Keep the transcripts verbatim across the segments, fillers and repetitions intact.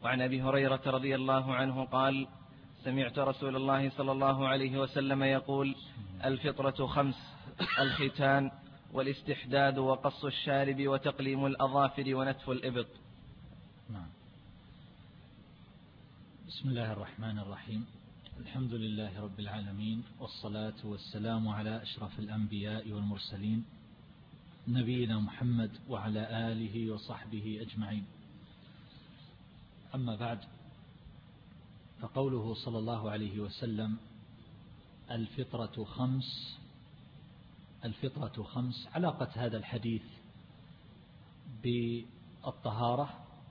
وعن أبي هريرة رضي الله عنه قال: سمعت رسول الله صلى الله عليه وسلم يقول: الفطرة خمس: الختان والاستحداد وقص الشارب وتقليم الأظافر ونتف الإبط. نعم. بسم الله الرحمن الرحيم. الحمد لله رب العالمين، والصلاة والسلام على أشرف الأنبياء والمرسلين نبينا محمد وعلى آله وصحبه أجمعين. أما بعد، فقوله صلى الله عليه وسلم: الفطرة خمس. الفطرة خمس، علاقة هذا الحديث بالطهارة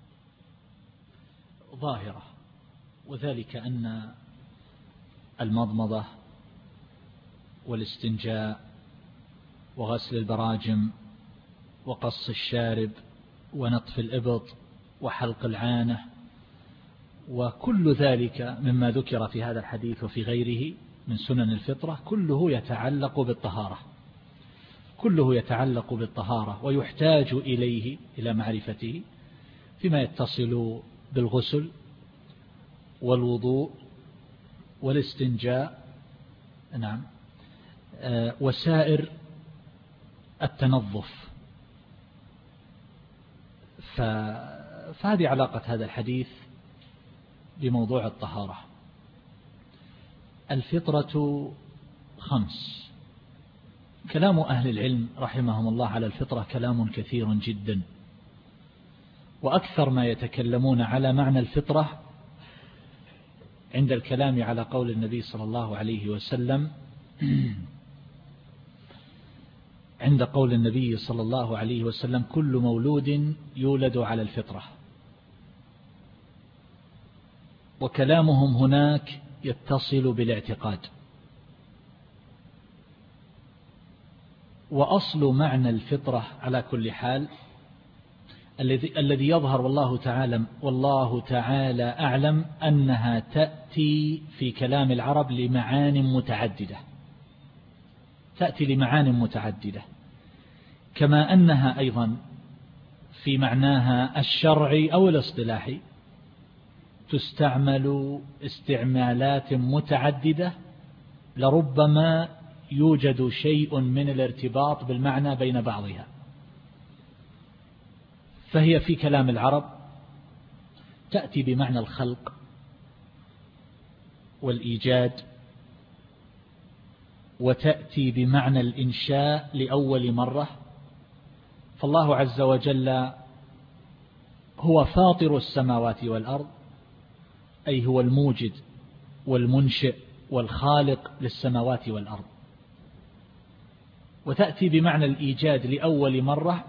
ظاهرة، وذلك أن المضمضة والاستنجاء وغسل البراجم وقص الشارب ونطف الإبط وحلق العانة وكل ذلك مما ذكر في هذا الحديث وفي غيره من سنن الفطرة كله يتعلق بالطهارة، كله يتعلق بالطهارة ويحتاج إليه إلى معرفته فيما يتصل بالغسل والوضوء والاستنجاء، نعم، وسائر التنظف. فهذه علاقة هذا الحديث بموضوع الطهارة. الفطرة خمس. كلام أهل العلم رحمهم الله على الفطرة كلام كثير جدا، وأكثر ما يتكلمون على معنى الفطرة عند الكلام على قول النبي صلى الله عليه وسلم عند قول النبي صلى الله عليه وسلم: كل مولود يولد على الفطرة. وكلامهم هناك يتصل بالاعتقاد. وأصل معنى الفطرة على كل حال الذي الذي يظهر والله تعالى والله تعالى أعلم أنها تأتي في كلام العرب لمعان متعددة، تأتي لمعان متعددة، كما أنها أيضا في معناها الشرعي أو الاصطلاحي تستعمل استعمالات متعددة، لربما يوجد شيء من الارتباط بالمعنى بين بعضها. فهي في كلام العرب تأتي بمعنى الخلق والإيجاد، وتأتي بمعنى الإنشاء لأول مرة. فالله عز وجل هو فاطر السماوات والأرض، أي هو الموجد والمنشئ والخالق للسماوات والأرض. وتأتي بمعنى الإيجاد لأول مرة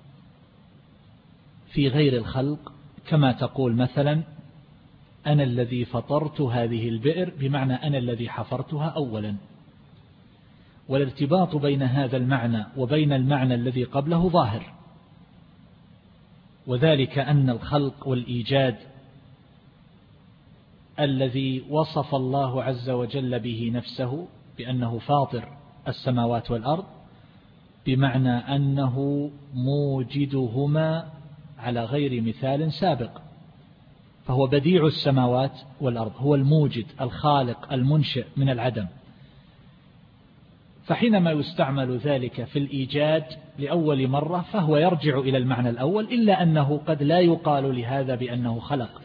في غير الخلق، كما تقول مثلا: أنا الذي فطرت هذه البئر، بمعنى أنا الذي حفرتها أولا. والارتباط بين هذا المعنى وبين المعنى الذي قبله ظاهر، وذلك أن الخلق والإيجاد الذي وصف الله عز وجل به نفسه بأنه فاطر السماوات والأرض، بمعنى أنه موجدهما على غير مثال سابق، فهو بديع السماوات والأرض، هو الموجد الخالق المنشئ من العدم. فحينما يستعمل ذلك في الإيجاد لأول مرة فهو يرجع إلى المعنى الأول، إلا أنه قد لا يقال لهذا بأنه خلق،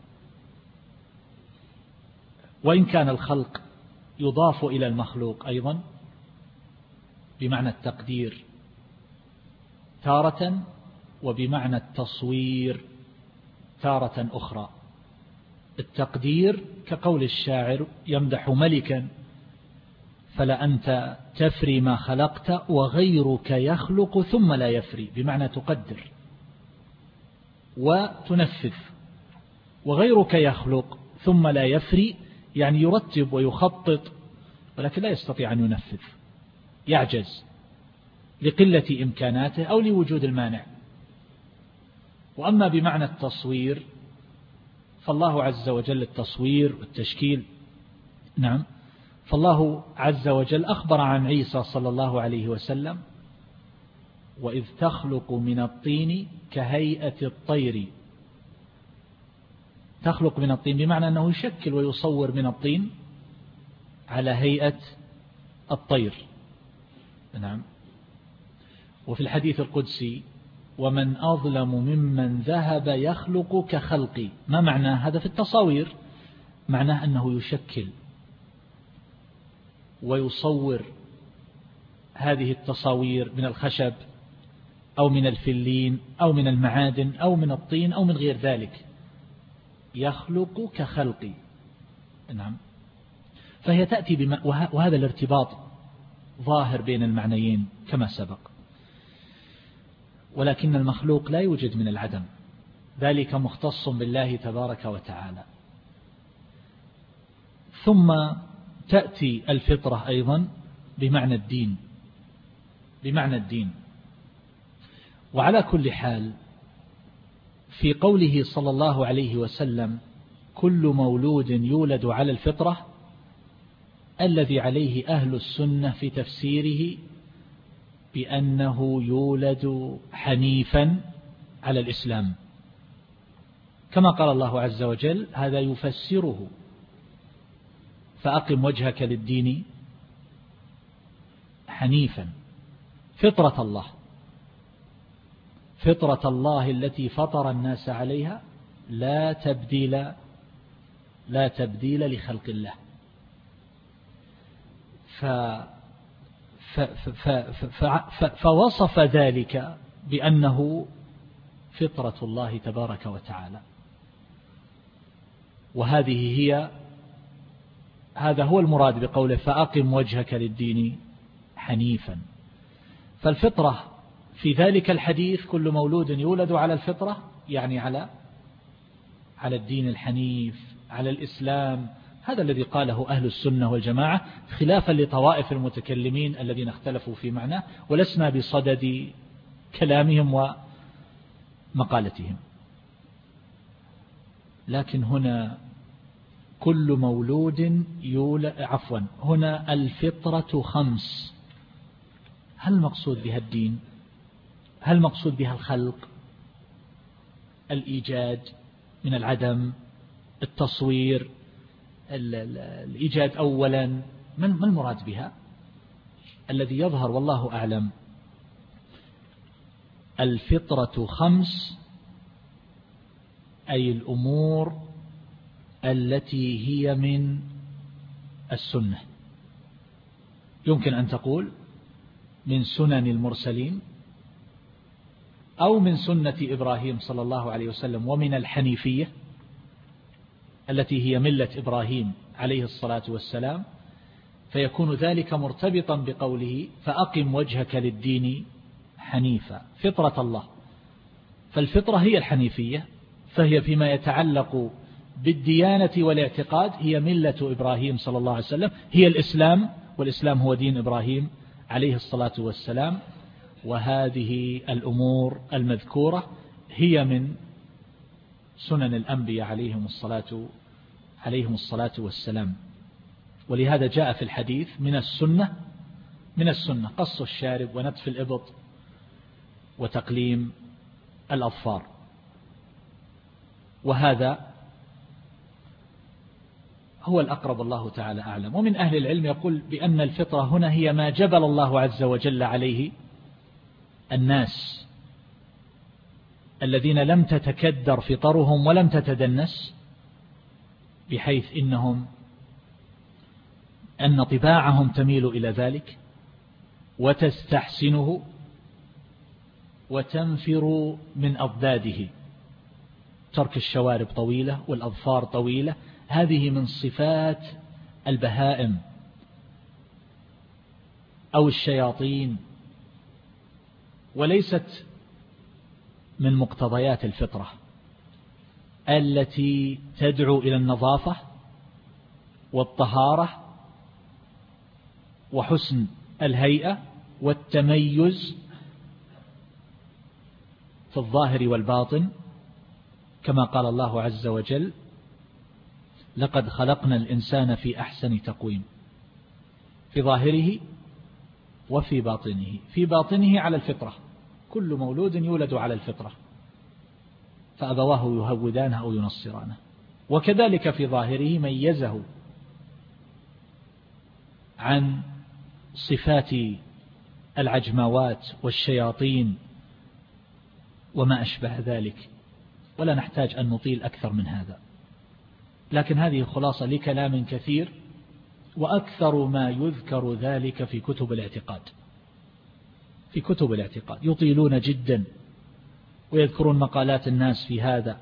وإن كان الخلق يضاف إلى المخلوق أيضا بمعنى التقدير تارة، وبمعنى التصوير تارة أخرى. التقدير كقول الشاعر يمدح ملكا: فلأنت تفري ما خلقت وغيرك يخلق ثم لا يفري، بمعنى تقدر وتنفذ. وغيرك يخلق ثم لا يفري يعني يرتب ويخطط، ولكن لا يستطيع أن ينفذ، يعجز لقلة إمكاناته أو لوجود المانع. وأما بمعنى التصوير فالله عز وجل التصوير والتشكيل، نعم، فالله عز وجل أخبر عن عيسى صلى الله عليه وسلم: وإذ تخلق من الطين كهيئة الطير تخلق من الطين بمعنى أنه يشكل ويصور من الطين على هيئة الطير. نعم. وفي الحديث القدسي ومن أظلم ممن ذهب يخلق كخلقي. ما معنى هذا في التصاوير؟ معناه أنه يشكل ويصور هذه التصاوير من الخشب أو من الفلين أو من المعادن أو من الطين أو من غير ذلك، يخلق كخلقي. نعم. فهي تأتي بما وهذا الارتباط ظاهر بين المعنيين كما سبق. ولكن المخلوق لا يوجد من العدم، ذلك مختص بالله تبارك وتعالى. ثم تأتي الفطرة أيضا بمعنى الدين، بمعنى الدين. وعلى كل حال في قوله صلى الله عليه وسلم كل مولود يولد على الفطرة، الذي عليه أهل السنة في تفسيره بأنه يولد حنيفا على الإسلام، كما قال الله عز وجل هذا يفسره فأقم وجهك للدين حنيفا، فطرة الله، فطرة الله التي فطر الناس عليها لا تبديل لا تبديل لخلق الله. ف ف ف ف ف فوصف ذلك بأنه فطرة الله تبارك وتعالى. وهذه هي هذا هو المراد بقوله فأقم وجهك للدين حنيفا. فالفطرة في ذلك الحديث كل مولود يولد على الفطرة، يعني على على الدين الحنيف، على الإسلام. هذا الذي قاله أهل السنة والجماعة، خلافا لطوائف المتكلمين الذين اختلفوا في معناه، ولسنا بصدد كلامهم ومقالتهم. لكن هنا كل مولود يولد عفوا هنا الفطرة خمس. هل المقصود بها الدين؟ هل المقصود بها الخلق، الإيجاد من العدم، التصوير، الإيجاد أولا؟ ما المراد بها؟ الذي يظهر والله أعلم الفطرة خمس، أي الأمور التي هي من السنة. يمكن أن تقول من سنن المرسلين، أو من سنة إبراهيم صلى الله عليه وسلم، ومن الحنيفية التي هي ملة إبراهيم عليه الصلاة والسلام، فيكون ذلك مرتبطا بقوله فأقم وجهك للدين حنيفا، فطرة الله. فالفطرة هي الحنيفية، فهي فيما يتعلق بالديانة والاعتقاد هي ملة إبراهيم صلى الله عليه وسلم، هي الإسلام، والإسلام هو دين إبراهيم عليه الصلاة والسلام. وهذه الأمور المذكورة هي من سنن الأنبياء عليهم الصلاة عليهم الصلاة والسلام. ولهذا جاء في الحديث من السنة من السنة قص الشارب ونتف الإبط وتقليم الأظفار. وهذا هو الأقرب، الله تعالى أعلم. ومن أهل العلم يقول بأن الفطرة هنا هي ما جبل الله عز وجل عليه الناس الذين لم تتكدر فطرهم ولم تتدنس، بحيث إنهم أن طباعهم تميل إلى ذلك وتستحسنه وتنفر من أضداده. ترك الشوارب طويلة والأظفار طويلة، هذه من صفات البهائم أو الشياطين، وليست من مقتضيات الفطرة التي تدعو إلى النظافة والطهارة وحسن الهيئة والتميز في الظاهر والباطن، كما قال الله عز وجل لقد خلقنا الإنسان في أحسن تقويم، في ظاهره وفي باطنه. في باطنه على الفطرة، كل مولود يولد على الفطرة، فأبواه يهودانه أو ينصرانه. وكذلك في ظاهره ميزه عن صفات العجماوات والشياطين وما أشبه ذلك، ولا نحتاج أن نطيل أكثر من هذا. لكن هذه خلاصة لكلام كثير، وأكثر ما يذكر ذلك في كتب الاعتقاد. في كتب الاعتقاد يطيلون جدا ويذكرون مقالات الناس في هذا،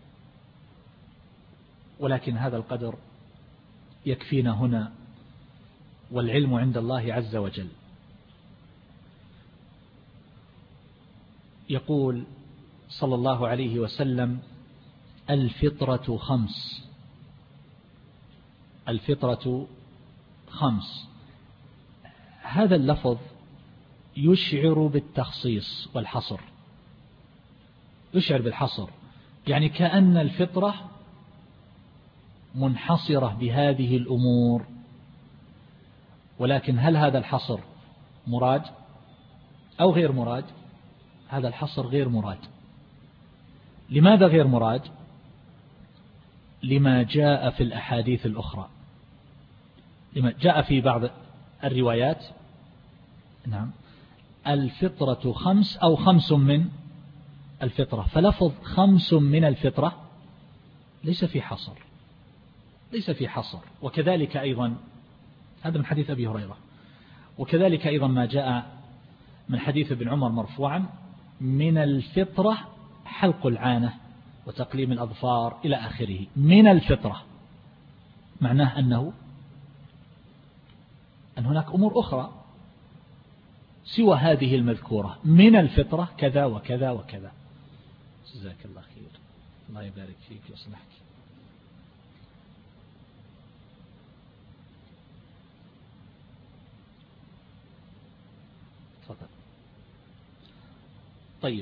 ولكن هذا القدر يكفينا هنا، والعلم عند الله عز وجل. يقول صلى الله عليه وسلم: الفطرة خمس. الفطرة خمس، هذا اللفظ يشعر بالتخصيص والحصر، يشعر بالحصر، يعني كأن الفطرة منحصرة بهذه الأمور. ولكن هل هذا الحصر مراد أو غير مراد؟ هذا الحصر غير مراد. لماذا غير مراد؟ لما جاء في الأحاديث الأخرى، لما جاء في بعض الروايات. نعم، الفطرة خمس أو خمس من الفطرة، فلفظ خمس من الفطرة ليس في حصر، ليس في حصر. وكذلك أيضا هذا من حديث أبي هريرة، وكذلك أيضا ما جاء من حديث ابن عمر مرفوعا: من الفطرة حلق العانة وتقليم الأظفار إلى آخره. من الفطرة معناه أنه أن هناك أمور أخرى سوى هذه المذكورة. من الفطرة كذا وكذا وكذا. جزاك الله خير، الله يبارك فيك ويصلحك. تفضل. طيب،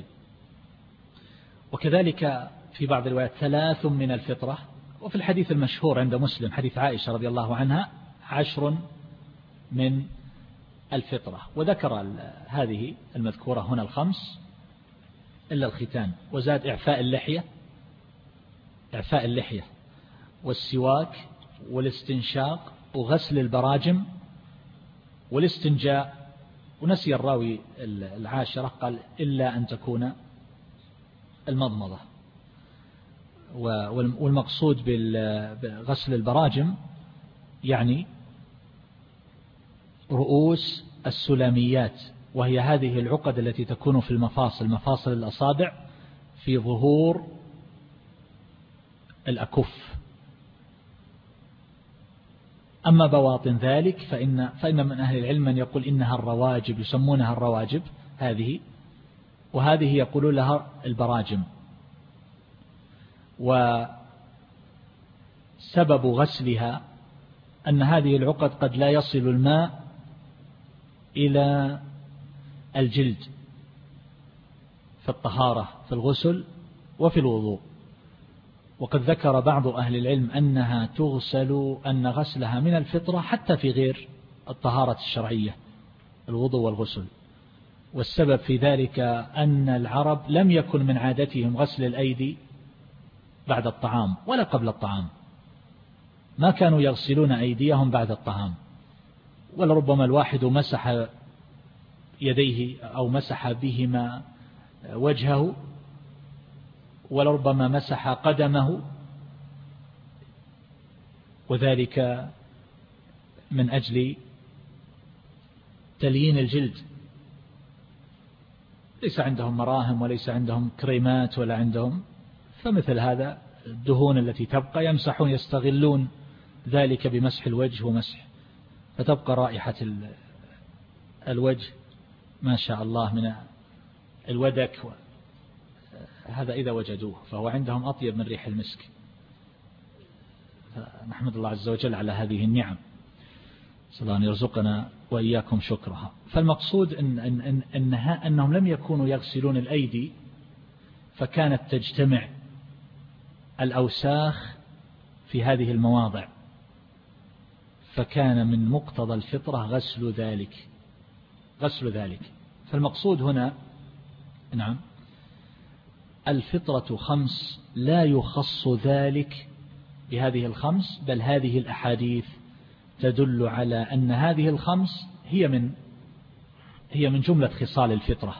وكذلك في بعض الروايات ثلاث من الفطرة. وفي الحديث المشهور عند مسلم حديث عائشة رضي الله عنها: عشر من الفطرة. وذكر هذه المذكورة هنا الخمس إلا الختان، وزاد إعفاء اللحية، إعفاء اللحية والسواك والاستنشاق وغسل البراجم والاستنجاء. ونسي الراوي العاشرة، قال: إلا أن تكون المضمضة. والمقصود بغسل البراجم يعني رؤوس السلاميات، وهي هذه العقد التي تكون في المفاصل، مفاصل الأصابع في ظهور الأكف. أما بواطن ذلك فإن, فإن من أهل العلم من يقول إنها الرواجب، يسمونها الرواجب هذه، وهذه يقولون لها البراجم. وسبب غسلها أن هذه العقد قد لا يصل الماء إلى الجلد في الطهارة، في الغسل وفي الوضوء. وقد ذكر بعض أهل العلم أنها تغسل، أن غسلها من الفطرة حتى في غير الطهارة الشرعية، الوضوء والغسل. والسبب في ذلك أن العرب لم يكن من عادتهم غسل الأيدي بعد الطعام ولا قبل الطعام، ما كانوا يغسلون أيديهم بعد الطعام، ولربما الواحد مسح يديه أو مسح بهما وجهه، ولربما مسح قدمه، وذلك من أجل تليين الجلد. ليس عندهم مراهم وليس عندهم كريمات ولا عندهم، فمثل هذا الدهون التي تبقى يمسحون، يستغلون ذلك بمسح الوجه ومسح، فتبقى رائحة الوجه ما شاء الله من الودك، هذا إذا وجدوه، فهو عندهم أطيب من ريح المسك. نحمد الله عز وجل على هذه النعم، صلى الله أن يرزقنا وإياكم شكرها. فالمقصود إن إن إن إنها أنهم لم يكونوا يغسلون الأيدي، فكانت تجتمع الأوساخ في هذه المواضع، فكان من مقتضى الفطرة غسل ذلك، غسل ذلك. فالمقصود هنا نعم الفطرة خمس، لا يخص ذلك بهذه الخمس، بل هذه الأحاديث تدل على أن هذه الخمس هي من هي من جملة خصال الفطرة،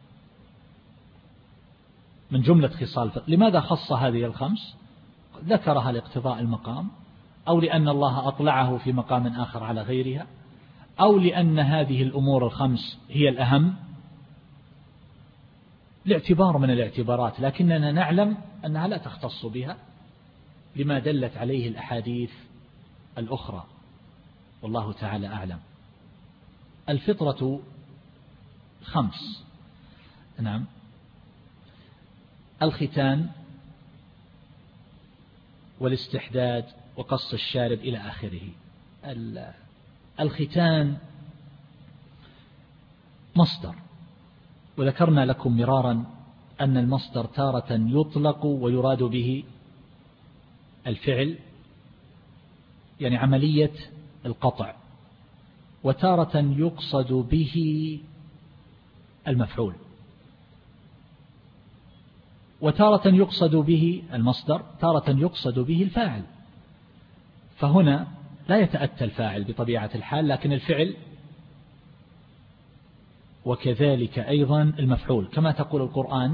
من جملة خصال الفطرة. لماذا خص هذه الخمس؟ ذكرها لاقتضاء المقام، أو لأن الله أطلعه في مقام آخر على غيرها، أو لأن هذه الأمور الخمس هي الأهم، لاعتبار من الاعتبارات، لكننا نعلم أنها لا تختص بها لما دلت عليه الأحاديث الأخرى، والله تعالى أعلم. الفطرة خمس، نعم: الختان والاستحداد وقص الشارب إلى آخره. الختان مصدر، وذكرنا لكم مرارا أن المصدر تارة يطلق ويراد به الفعل، يعني عملية القطع، وتارة يقصد به المفعول، وتارة يقصد به المصدر، تارة يقصد به الفاعل. فهنا لا يتأتى الفاعل بطبيعة الحال، لكن الفعل، وكذلك أيضا المفعول، كما تقول القرآن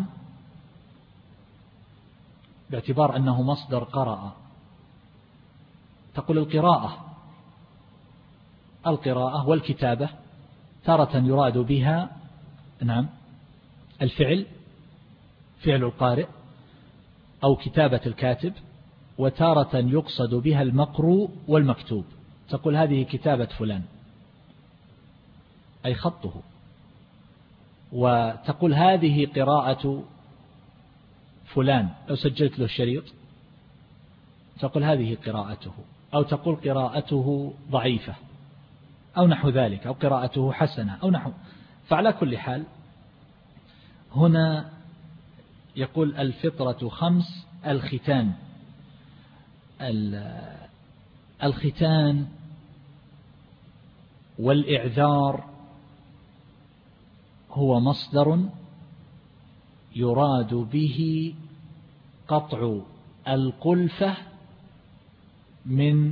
باعتبار أنه مصدر قرأ، تقول القراءة، القراءة والكتابة تارة يراد بها نعم الفعل، فعل القارئ أو كتابة الكاتب، وتارة يقصد بها المقروء والمكتوب، تقول هذه كتابة فلان أي خطه، وتقول هذه قراءة فلان لو سجلت له الشريط تقول هذه قراءته، أو تقول قراءته ضعيفة أو نحو ذلك، أو قراءته حسنة أو نحو. فعلى كل حال هنا يقول الفطرة خمس: الختان. الختان والإعذار هو مصدر يراد به قطع القلفة من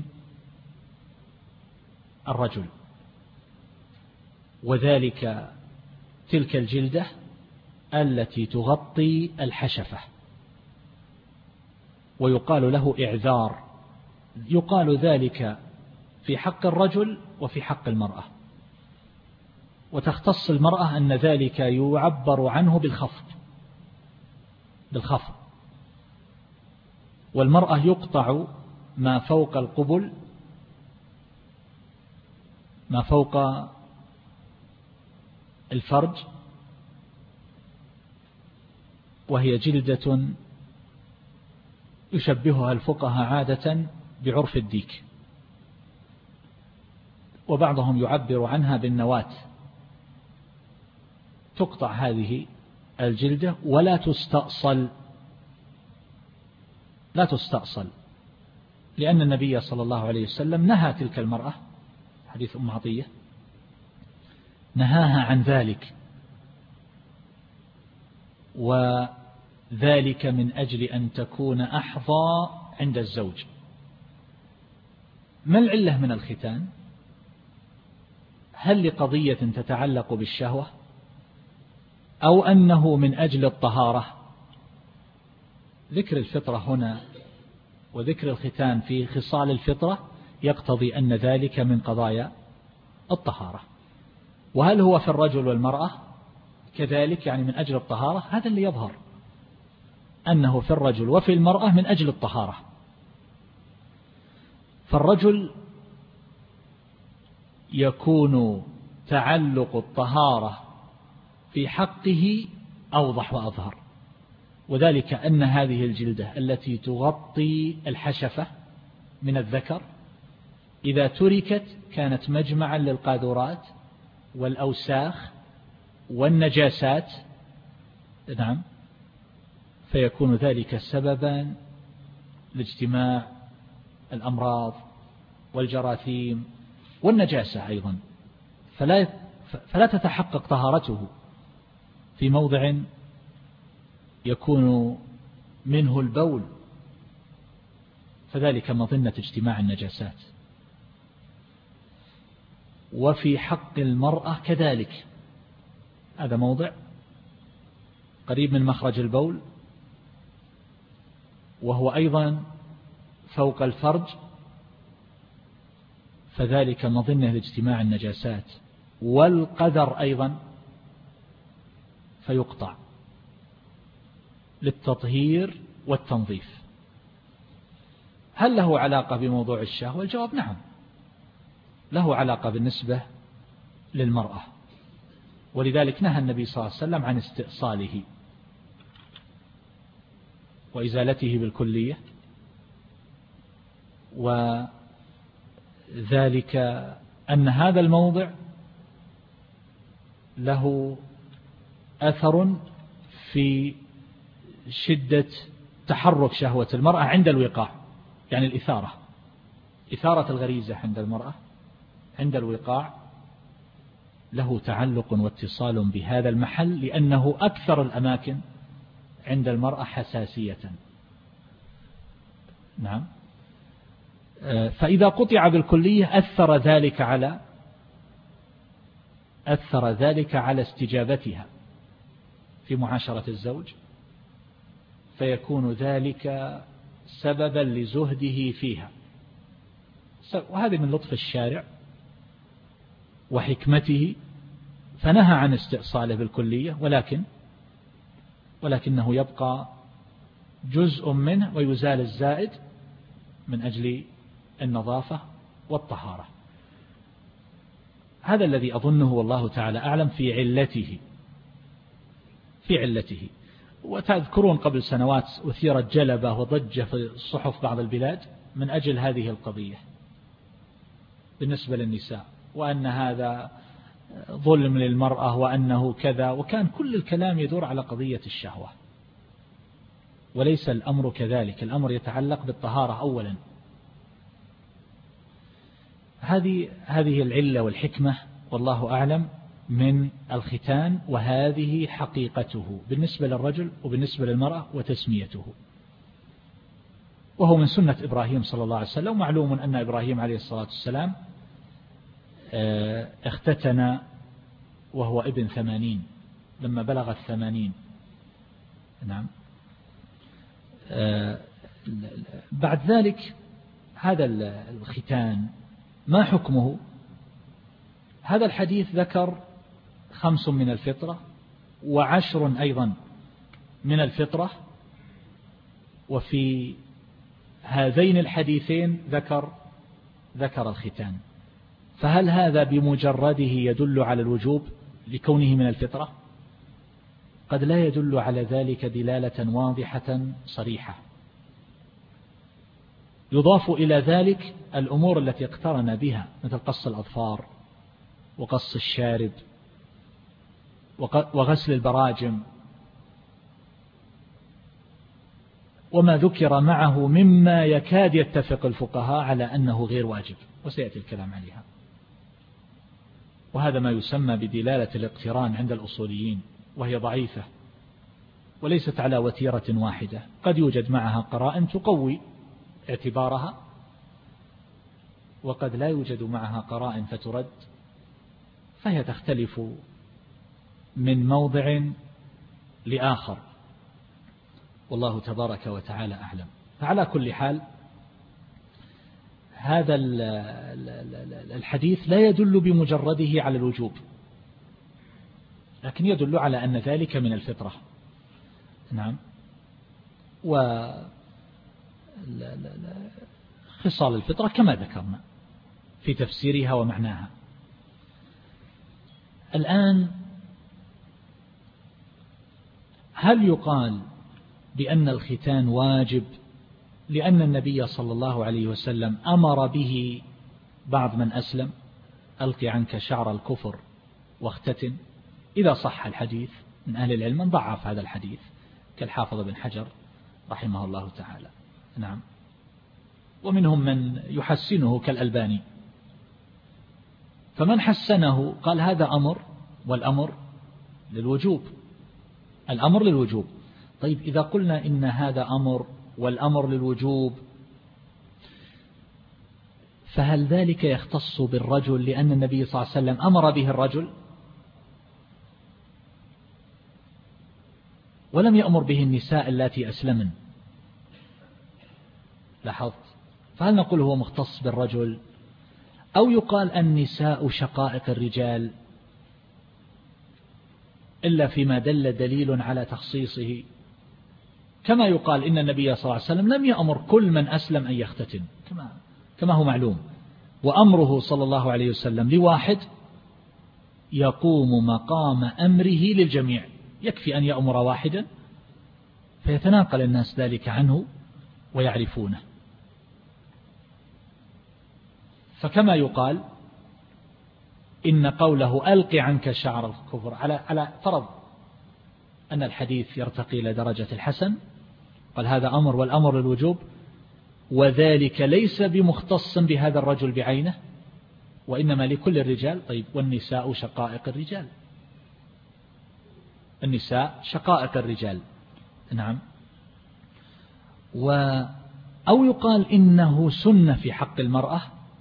الرجل، وذلك تلك الجلدة التي تغطي الحشفة، ويقال له إعذار. يقال ذلك في حق الرجل وفي حق المرأة، وتختص المرأة أن ذلك يعبر عنه بالخفض بالخفض والمرأة يقطع ما فوق القبل، ما فوق الفرج، وهي جلدة يشبهها الفقهاء عادة بعرف الديك، وبعضهم يعبر عنها بالنواة. تقطع هذه الجلدة ولا تستأصل، لا تستأصل، لأن النبي صلى الله عليه وسلم نهى تلك المرأة، حديث أم عطية، نهاها عن ذلك، وذلك من أجل أن تكون أحظى عند الزوج. ما العلة من الختان؟ هل لقضية تتعلق بالشهوة، أو أنه من أجل الطهارة؟ ذكر الفطرة هنا وذكر الختان في خصال الفطرة يقتضي أن ذلك من قضايا الطهارة. وهل هو في الرجل والمرأة كذلك، يعني من أجل الطهارة؟ هذا اللي يظهر أنه في الرجل وفي المرأة من أجل الطهارة. فالرجل يكون تعلق الطهارة في حقه أوضح وأظهر، وذلك أن هذه الجلدة التي تغطي الحشفة من الذكر إذا تركت كانت مجمعا للقاذورات والأوساخ والنجاسات، نعم، فيكون ذلك سببا لاجتماع الأمراض والجراثيم والنجاسة أيضا، فلا فلا تتحقق طهارته في موضع يكون منه البول، فذلك مظنة اجتماع النجاسات. وفي حق المرأة كذلك، هذا موضع قريب من مخرج البول، وهو أيضا فوق الفرج، فذلك مظنة لاجتماع النجاسات. والقذر أيضا فيقطع للتطهير والتنظيف. هل له علاقة بموضوع الشهوة؟ الجواب نعم، له علاقة بالنسبة للمرأة، ولذلك نهى النبي صلى الله عليه وسلم عن استئصاله وإزالته بالكلية، وذلك أن هذا الموضع له أثر في شدة تحرك شهوة المرأة عند الوقاع، يعني الإثارة، إثارة الغريزة عند المرأة عند الوقاع له تعلق واتصال بهذا المحل، لأنه أكثر الأماكن عند المرأة حساسية. نعم. فإذا قطع بالكلية أثر ذلك على أثر ذلك على استجابتها في معاشرة الزوج، فيكون ذلك سببا لزهده فيها. وهذه من لطف الشارع وحكمته، فنهى عن استئصاله بالكلية، ولكن ولكنه يبقى جزء منه ويزال الزائد من أجل النظافة والطهارة. هذا الذي أظنه والله تعالى أعلم في علته في علته وتذكرون قبل سنوات أثيرت جلبة وضجة في صحف بعض البلاد من أجل هذه القضية بالنسبة للنساء، وأن هذا ظلم للمرأة وأنه كذا، وكان كل الكلام يدور على قضية الشهوة، وليس الأمر كذلك. الأمر يتعلق بالطهارة أولا. هذه هذه العلة والحكمة والله أعلم من الختان، وهذه حقيقته بالنسبة للرجل وبالنسبة للمرأة وتسميته، وهو من سنة إبراهيم صلى الله عليه وسلم. معلوم أن إبراهيم عليه الصلاة والسلام اختتن وهو ابن ثمانين، لما بلغ الثمانين. نعم. بعد ذلك هذا الختان ما حكمه؟ هذا الحديث ذكر خمس من الفطرة وعشر أيضا من الفطرة، وفي هذين الحديثين ذكر ذكر الختان. فهل هذا بمجرده يدل على الوجوب لكونه من الفطرة؟ قد لا يدل على ذلك دلالة واضحة صريحة. يضاف إلى ذلك الأمور التي اقترن بها مثل قص الأظفار وقص الشارب وغسل البراجم، وما ذكر معه مما يكاد يتفق الفقهاء على أنه غير واجب، وسيأتي الكلام عليها. وهذا ما يسمى بدلالة الاقتران عند الأصوليين، وهي ضعيفة وليست على وتيرة واحدة، قد يوجد معها قرائن تقوي اعتبارها، وقد لا يوجد معها قرائن فترد، فهي تختلف من موضع لآخر، والله تبارك وتعالى أعلم. فعلى كل حال هذا الحديث لا يدل بمجرده على الوجوب، لكن يدل على أن ذلك من الفطرة. نعم. وخصال الفطرة كما ذكرنا في تفسيرها ومعناها. الآن هل يقال بأن الختان واجب لأن النبي صلى الله عليه وسلم أمر به بعض من أسلم؟ ألق عنك شعر الكفر واختتن، إذا صح الحديث. من أهل العلم من ضعف هذا الحديث كالحافظ بن حجر رحمه الله تعالى. نعم. ومنهم من يحسنه كالألباني. فمن حسنه قال هذا أمر، والأمر للوجوب، الأمر للوجوب. طيب إذا قلنا إن هذا أمر والأمر للوجوب، فهل ذلك يختص بالرجل لأن النبي صلى الله عليه وسلم أمر به الرجل ولم يأمر به النساء اللاتي أسلمن؟ لاحظت؟ فهل نقول هو مختص بالرجل، أو يقال النساء شقائق الرجال إلا فيما دل دليل على تخصيصه، كما يقال إن النبي صلى الله عليه وسلم لم يأمر كل من أسلم أن يختتن كما كما هو معلوم، وأمره صلى الله عليه وسلم لواحد يقوم مقام أمره للجميع، يكفي أن يأمر واحدا فيتناقل الناس ذلك عنه ويعرفونه. فكما يقال إن قوله ألق عنك شعر الكفر على على فرض أن الحديث يرتقي إلى درجة الحسن، قال هذا أمر والأمر للوجوب، وذلك ليس بمختص بهذا الرجل بعينه وإنما لكل الرجال. طيب والنساء شقائق الرجال، النساء شقائق الرجال، نعم. و أو يقال إنه سنة في حق المرأة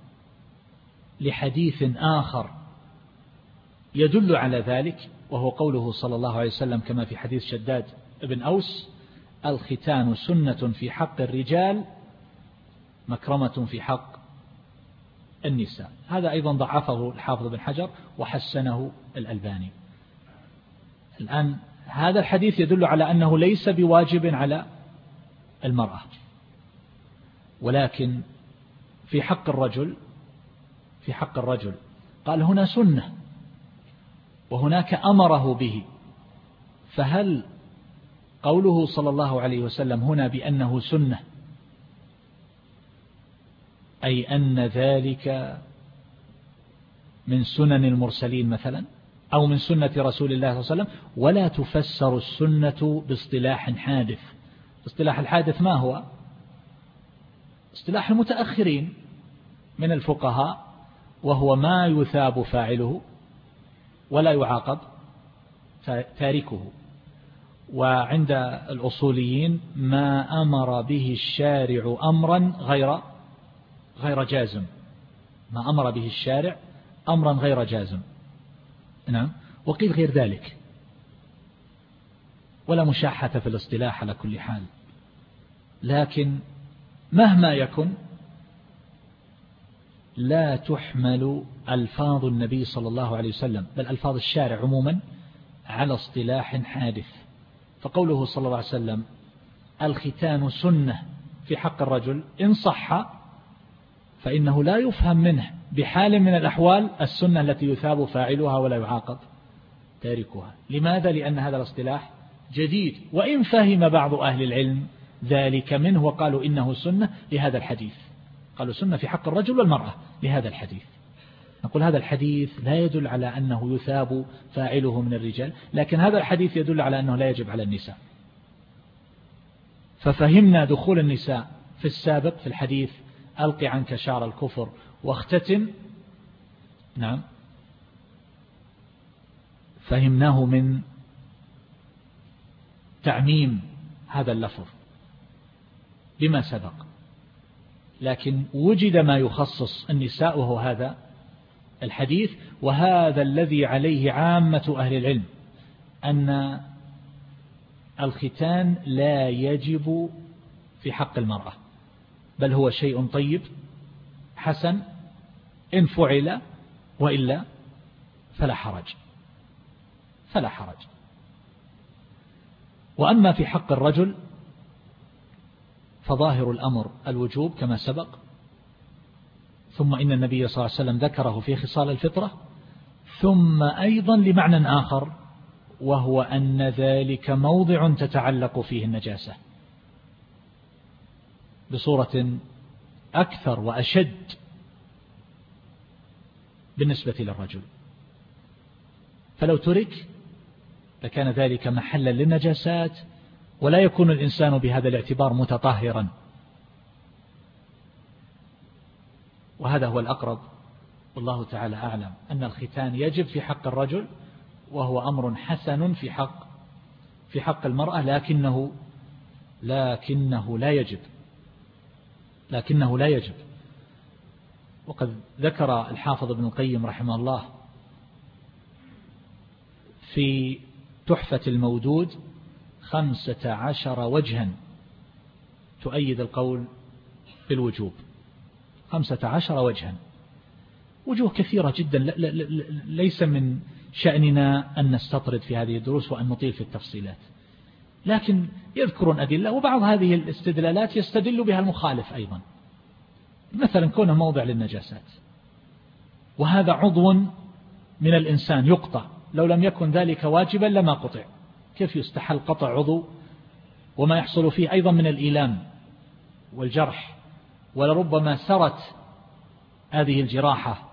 لحديث آخر يدل على ذلك، وهو قوله صلى الله عليه وسلم كما في حديث شداد بن أوس: الختان سنة في حق الرجال مكرمة في حق النساء. هذا أيضا ضعفه الحافظ بن حجر وحسنه الألباني. الآن هذا الحديث يدل على أنه ليس بواجب على المرأة، ولكن في حق الرجل في حق الرجل قال هنا سنة وهناك أمره به، فهل قوله صلى الله عليه وسلم هنا بأنه سنة أي أن ذلك من سنن المرسلين مثلا أو من سنة رسول الله صلى الله عليه وسلم؟ ولا تفسر السنة باصطلاح حادث. اصطلاح الحادث ما هو؟ اصطلاح المتأخرين من الفقهاء، وهو ما يثاب فاعله ولا يعاقب تاركه. وعند الأصوليين ما أمر به الشارع أمرا غير غير جازم، ما أمر به الشارع أمرا غير جازم، نعم. وقيل غير ذلك، ولا مشاحة في الاصطلاح على كل حال. لكن مهما يكن لا تحمل ألفاظ النبي صلى الله عليه وسلم بل ألفاظ الشارع عموما على اصطلاح حادث. فقوله صلى الله عليه وسلم الختان سنة في حق الرجل إن صح فإنه لا يفهم منه بحال من الأحوال السنة التي يثاب فاعلها ولا يعاقب تاركها. لماذا؟ لأن هذا الاصطلاح جديد، وإن فهم بعض أهل العلم ذلك منه وقالوا إنه سنة لهذا الحديث، قالوا سنة في حق الرجل والمرأة لهذا الحديث. نقول هذا الحديث لا يدل على أنه يثاب فاعله من الرجال، لكن هذا الحديث يدل على أنه لا يجب على النساء. ففهمنا دخول النساء في السابق في الحديث ألق عنك شعر الكفر واختتن، نعم، فهمناه من تعميم هذا اللفظ بما سبق، لكن وجد ما يخصص النساء وهو هذا الحديث. وهذا الذي عليه عامة أهل العلم، أن الختان لا يجب في حق المرأة، بل هو شيء طيب حسن إن فعل، وإلا فلا حرج فلا حرج. وأما في حق الرجل فظاهر الأمر الوجوب كما سبق، ثم إن النبي صلى الله عليه وسلم ذكره في خصال الفطرة، ثم أيضا لمعنى آخر، وهو أن ذلك موضع تتعلق فيه النجاسة بصورة أكثر وأشد بالنسبة للرجل، فلو ترك لكان ذلك محلا للنجاسات، ولا يكون الإنسان بهذا الاعتبار متطهرا. وهذا هو الأقرب والله تعالى أعلم، أن الختان يجب في حق الرجل، وهو أمر حسن في حق في حق المرأة، لكنه لكنه لا يجب لكنه لا يجب وقد ذكر الحافظ ابن القيم رحمه الله في تحفة المودود خمسة عشر وجها تؤيد القول بالوجوب، خمسة عشر وجها، وجوه كثيرة جدا. ليس من شأننا أن نستطرد في هذه الدروس وأن نطيل في التفصيلات، لكن يذكرون أدلة، وبعض هذه الاستدلالات يستدل بها المخالف أيضا. مثلا كونه موضع للنجاسات، وهذا عضو من الإنسان يقطع، لو لم يكن ذلك واجبا لما قطع، كيف يستحل قطع عضو وما يحصل فيه أيضا من الإيلام والجرح، ولربما سرت هذه الجراحة،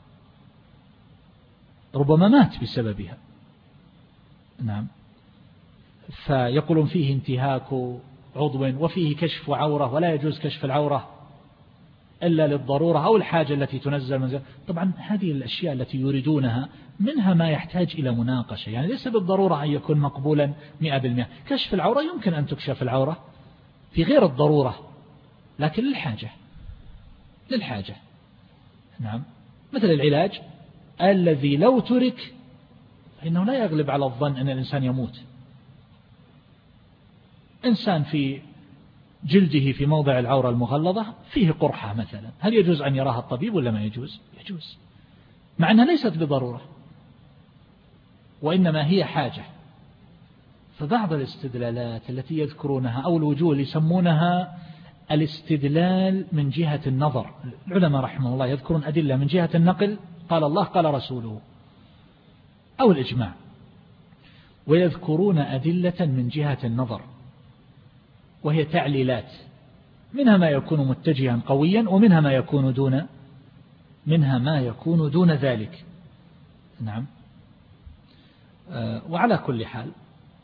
ربما مات بسببها. نعم. فيقولون فيه انتهاك عضو وفيه كشف عورة، ولا يجوز كشف العورة إلا للضرورة أو الحاجة التي تنزل منزل. طبعا هذه الأشياء التي يريدونها منها ما يحتاج إلى مناقشة، يعني ليس بالضرورة أن يكون مقبولا مئة بالمئة. كشف العورة يمكن أن تكشف العورة في غير الضرورة، لكن للحاجة للحاجة نعم. مثل العلاج الذي لو ترك فإنه لا يغلب على الظن أن الإنسان يموت. إنسان في جلده في موضع العورة المغلظة فيه قرحة مثلا، هل يجوز أن يراها الطبيب ولا ما يجوز؟ يجوز، مع أنها ليست بضرورة وإنما هي حاجة. فبعض الاستدلالات التي يذكرونها أو الوجوه اللي يسمونها الاستدلال من جهة النظر، العلماء رحمه الله يذكرون أدلة من جهة النقل، قال الله قال رسوله أو الإجماع، ويذكرون أدلة من جهة النظر وهي تعليلات، منها ما يكون متجها قويا ومنها ما يكون دون منها ما يكون دون ذلك. نعم. وعلى كل حال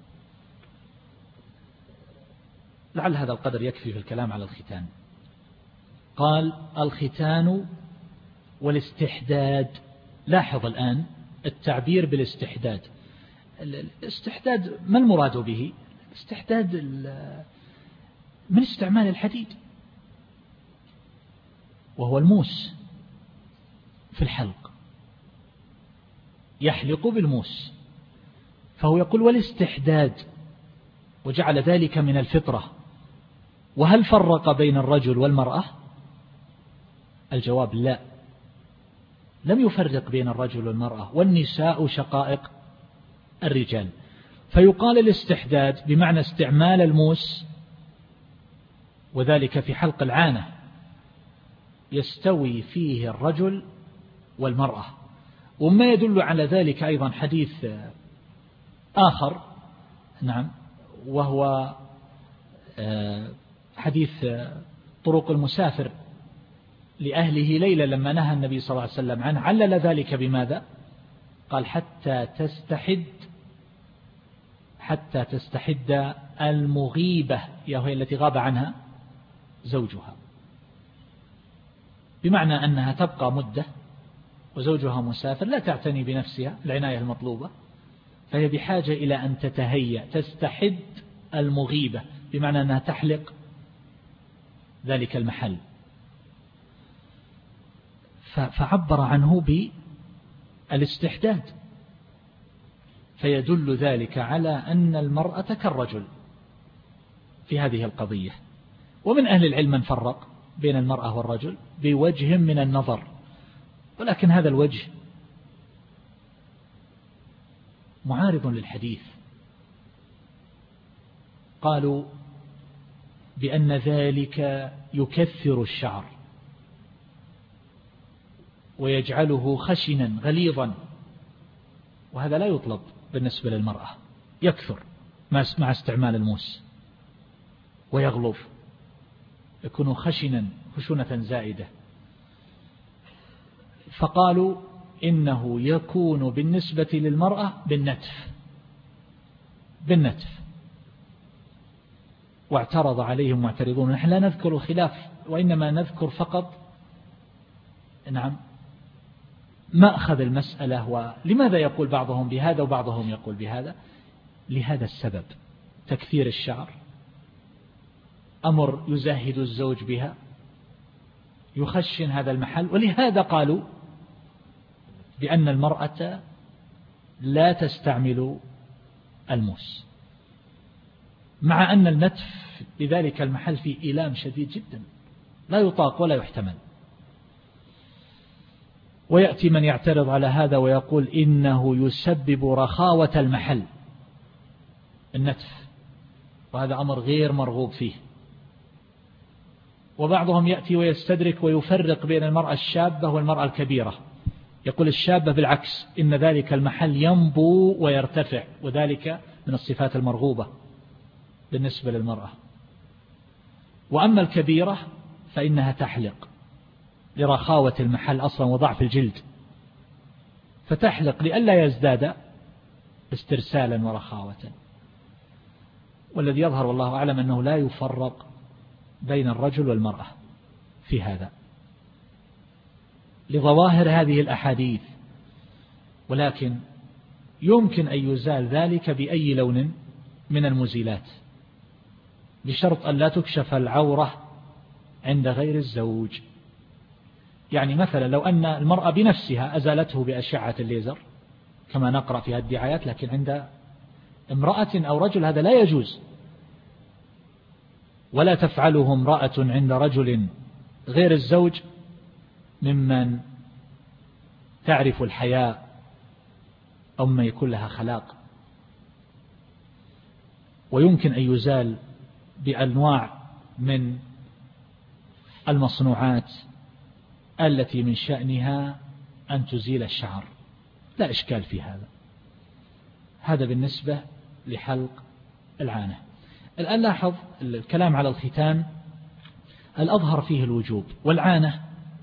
لعل هذا القدر يكفي في الكلام على الختان. قال الختان والاستحداد. لاحظ الآن التعبير بالاستحداد. الاستحداد ما المراد به؟ الاستحداد من استعمال الحديد، وهو الموس في الحلق، يحلق بالموس. فهو يقول والاستحداد، وجعل ذلك من الفطرة. وهل فرق بين الرجل والمرأة؟ الجواب لا، لم يفرق بين الرجل والمرأة، والنساء شقائق الرجال. فيقال الاستحداد بمعنى استعمال الموس، وذلك في حلق العانة يستوي فيه الرجل والمرأة. وما يدل على ذلك أيضا حديث آخر، نعم، وهو حديث طرق المسافر لأهله ليلة لما نهى النبي صلى الله عليه وسلم عنه، علل ذلك بماذا؟ قال حتى تستحد حتى تستحد المغيبة، وهي التي غاب عنها زوجها، بمعنى أنها تبقى مدة وزوجها مسافر لا تعتني بنفسها العناية المطلوبة، فهي بحاجة إلى أن تتهيأ، تستحد المغيبة، بمعنى أنها تحلق ذلك المحل. فعبر عنه بالاستحداد، فيدل ذلك على أن المرأة كالرجل في هذه القضية. ومن أهل العلم من فرق بين المرأة والرجل بوجه من النظر، ولكن هذا الوجه معارض للحديث. قالوا بأن ذلك يكثر الشعر ويجعله خشنا غليظا، وهذا لا يطلب بالنسبة للمرأة، يكثر مع استعمال الموس ويغلظ، يكون خشنا خشونة زائدة. فقالوا إنه يكون بالنسبة للمرأة بالنتف بالنتف واعترض عليهم معترضون. نحن لا نذكر الخلاف، وإنما نذكر فقط نعم ما أخذ المسألة، ولماذا يقول بعضهم بهذا وبعضهم يقول بهذا. لهذا السبب، تكثير الشعر أمر يزهد الزوج بها، يخشن هذا المحل. ولهذا قالوا بأن المرأة لا تستعمل الموس، مع أن النتف بذلك المحل فيه إيلام شديد جدا لا يطاق ولا يحتمل. ويأتي من يعترض على هذا ويقول إنه يسبب رخاوة المحل النتف، وهذا أمر غير مرغوب فيه. وبعضهم يأتي ويستدرك ويفرق بين المرأة الشابة والمرأة الكبيرة، يقول الشابة بالعكس إن ذلك المحل ينبو ويرتفع، وذلك من الصفات المرغوبة بالنسبة للمرأة. وأما الكبيرة فإنها تحلق لرخاوة المحل أصلا وضعف الجلد، فتحلق لئلا يزداد استرسالا ورخاوة. والذي يظهر والله أعلم أنه لا يفرق بين الرجل والمرأة في هذا لظواهر هذه الأحاديث، ولكن يمكن أن يزال ذلك بأي لون من المزيلات بشرط أن لا تكشف العورة عند غير الزوج. يعني مثلا لو أن المرأة بنفسها أزالته بأشعة الليزر كما نقرأ في هذه الدعايات، لكن عند امرأة أو رجل هذا لا يجوز، ولا تفعله امرأة عند رجل غير الزوج ممن تعرف الحياء أو ما يكون لها خلاق. ويمكن أن يزال بأنواع من المصنوعات التي من شأنها أن تزيل الشعر، لا إشكال في هذا. هذا بالنسبة لحلق العانة. الآن لاحظ الكلام على الختان الأظهر فيه الوجوب، والعانة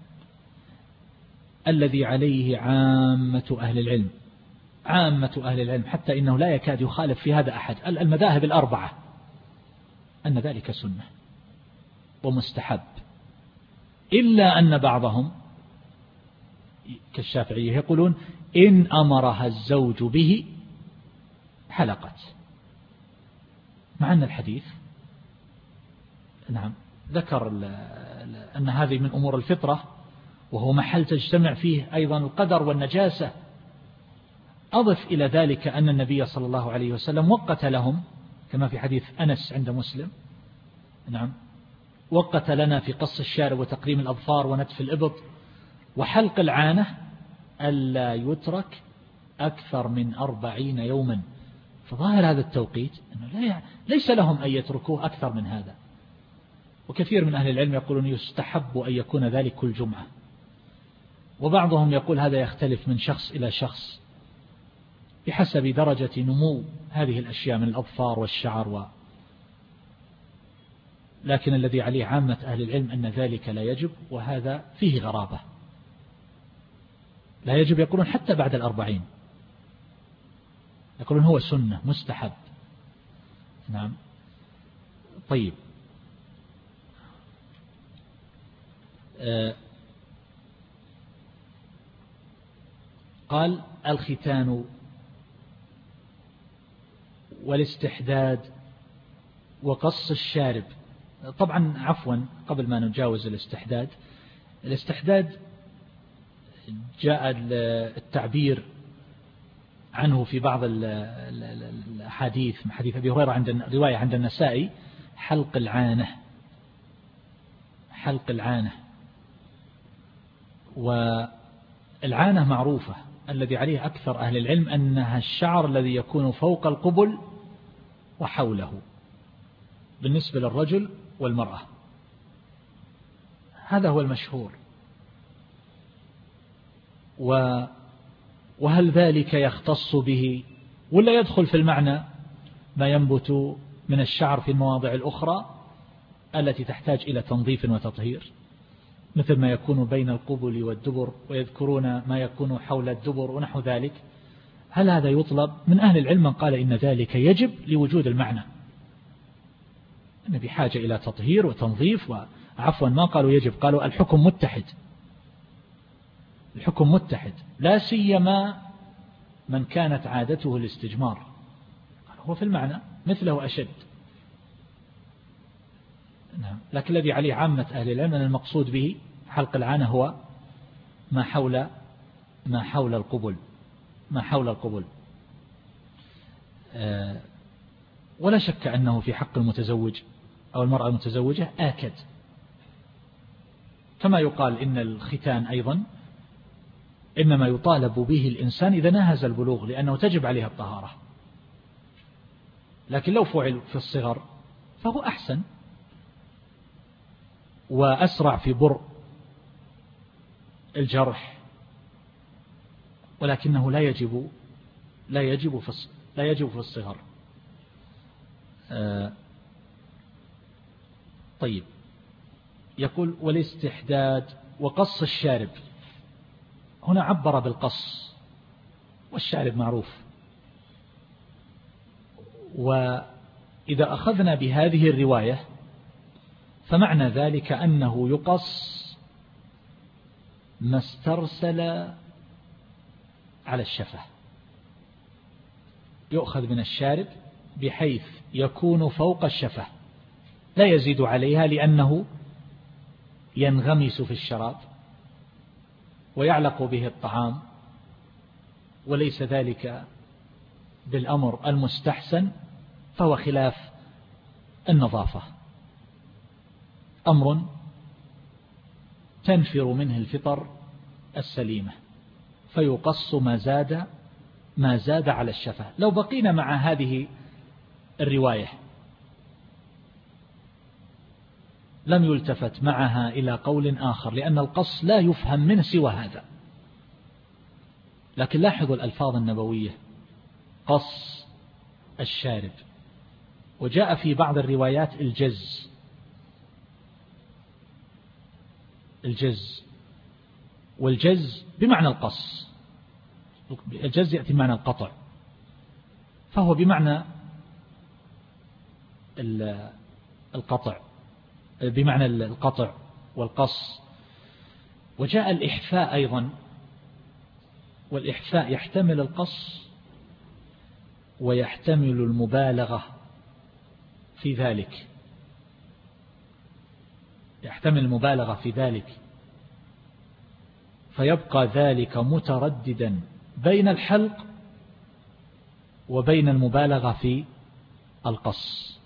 الذي عليه عامة أهل العلم، عامة أهل العلم حتى إنه لا يكاد يخالف في هذا أحد، المذاهب الأربعة، أن ذلك سنة ومستحب، إلا أن بعضهم كالشافعية يقولون إن أمرها الزوج به حلقت، مع أن الحديث نعم ذكر أن هذه من أمور الفطرة وهو محل تجتمع فيه أيضا القدر والنجاسة. أضف إلى ذلك أن النبي صلى الله عليه وسلم وقت لهم كما في حديث أنس عند مسلم، نعم وقت لنا في قص الشارب وتقليم الأظفار ونتف الإبط وحلق العانة ألا يترك أكثر من أربعين يوما. فظاهر هذا التوقيت أنه ليس لهم أن يتركوه أكثر من هذا. وكثير من أهل العلم يقولون يستحب أن يكون ذلك كل جمعة، وبعضهم يقول هذا يختلف من شخص إلى شخص بحسب درجة نمو هذه الأشياء من الأظفار والشعر و... لكن الذي عليه عامة أهل العلم أن ذلك لا يجب، وهذا فيه غرابة، لا يجب يقولون حتى بعد الأربعين، يقولون هو سنة مستحب. نعم طيب آه قال الختان والاستحداد وقص الشارب. طبعا عفوا قبل ما نجاوز الاستحداد، الاستحداد جاء التعبير عنه في بعض الحديث، حديث أبي هريرة عند رواية عند النسائي حلق العانة، حلق العانة. والعانة معروفة الذي عليه أكثر أهل العلم أنها الشعر الذي يكون فوق القبل وحوله بالنسبة للرجل والمرأة، هذا هو المشهور. وهل ذلك يختص به ولا يدخل في المعنى ما ينبت من الشعر في المواضع الأخرى التي تحتاج إلى تنظيف وتطهير، مثل ما يكون بين القبل والدبر، ويذكرون ما يكون حول الدبر ونحو ذلك؟ هل هذا يطلب؟ من أهل العلم من قال إن ذلك يجب لوجود المعنى، أن بحاجة إلى تطهير وتنظيف. وعفوا ما قالوا يجب، قالوا الحكم متحد، الحكم متحد، لا سيما من كانت عادته الاستجمار، هو في المعنى مثله أشد. نعم. لكن الذي عليه عامة أهل العلم أن المقصود به حلق العانة هو ما حول ما حول القبل ما حول القبل أه ولا شك أنه في حق المتزوج أو المرأة المتزوجة آكد، كما يقال إن الختان أيضا إنما يطالب به الإنسان إذا ناهز البلوغ لأنه تجب عليها الطهارة، لكن لو فعل في الصغر فهو أحسن وأسرع في برء الجرح، ولكنه لا يجب لا يجب في لا يجب في الصغر. آه طيب، يقول والاستحداد وقص الشارب. هنا عبر بالقص والشارب معروف، وإذا أخذنا بهذه الرواية فمعنى ذلك أنه يقص ما استرسل على الشفة، يؤخذ من الشارب بحيث يكون فوق الشفة لا يزيد عليها، لأنه ينغمس في الشراب ويعلق به الطعام، وليس ذلك بالأمر المستحسن، فهو خلاف النظافة، أمر تنفر منه الفطر السليمة، فيقص ما زاد ما زاد على الشفة. لو بقينا مع هذه الرواية لم يلتفت معها إلى قول آخر، لأن القص لا يفهم منه سوى هذا. لكن لاحظوا الألفاظ النبوية، قص الشارب، وجاء في بعض الروايات الجز الجز والجز بمعنى القص، الجز يأتي بمعنى القطع، فهو بمعنى القطع بمعنى القطع والقص. وجاء الإحفاء أيضا، والإحفاء يحتمل القص ويحتمل المبالغة في ذلك، يحتمل المبالغة في ذلك، فيبقى ذلك مترددا بين الحلق وبين المبالغة في القص.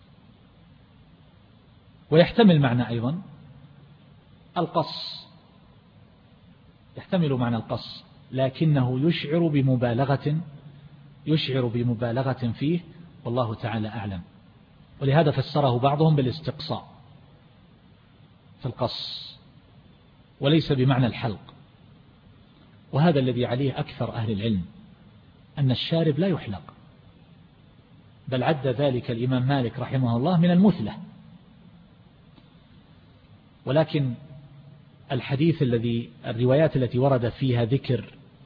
ويحتمل معنى أيضا القص، يحتمل معنى القص، لكنه يشعر بمبالغة يشعر بمبالغة فيه، والله تعالى أعلم. ولهذا فسره بعضهم بالاستقصاء في القص وليس بمعنى الحلق، وهذا الذي عليه أكثر أهل العلم، أن الشارب لا يحلق، بل عد ذلك الإمام مالك رحمه الله من المثلة. ولكن الحديث الذي الروايات التي ورد فيها ذكر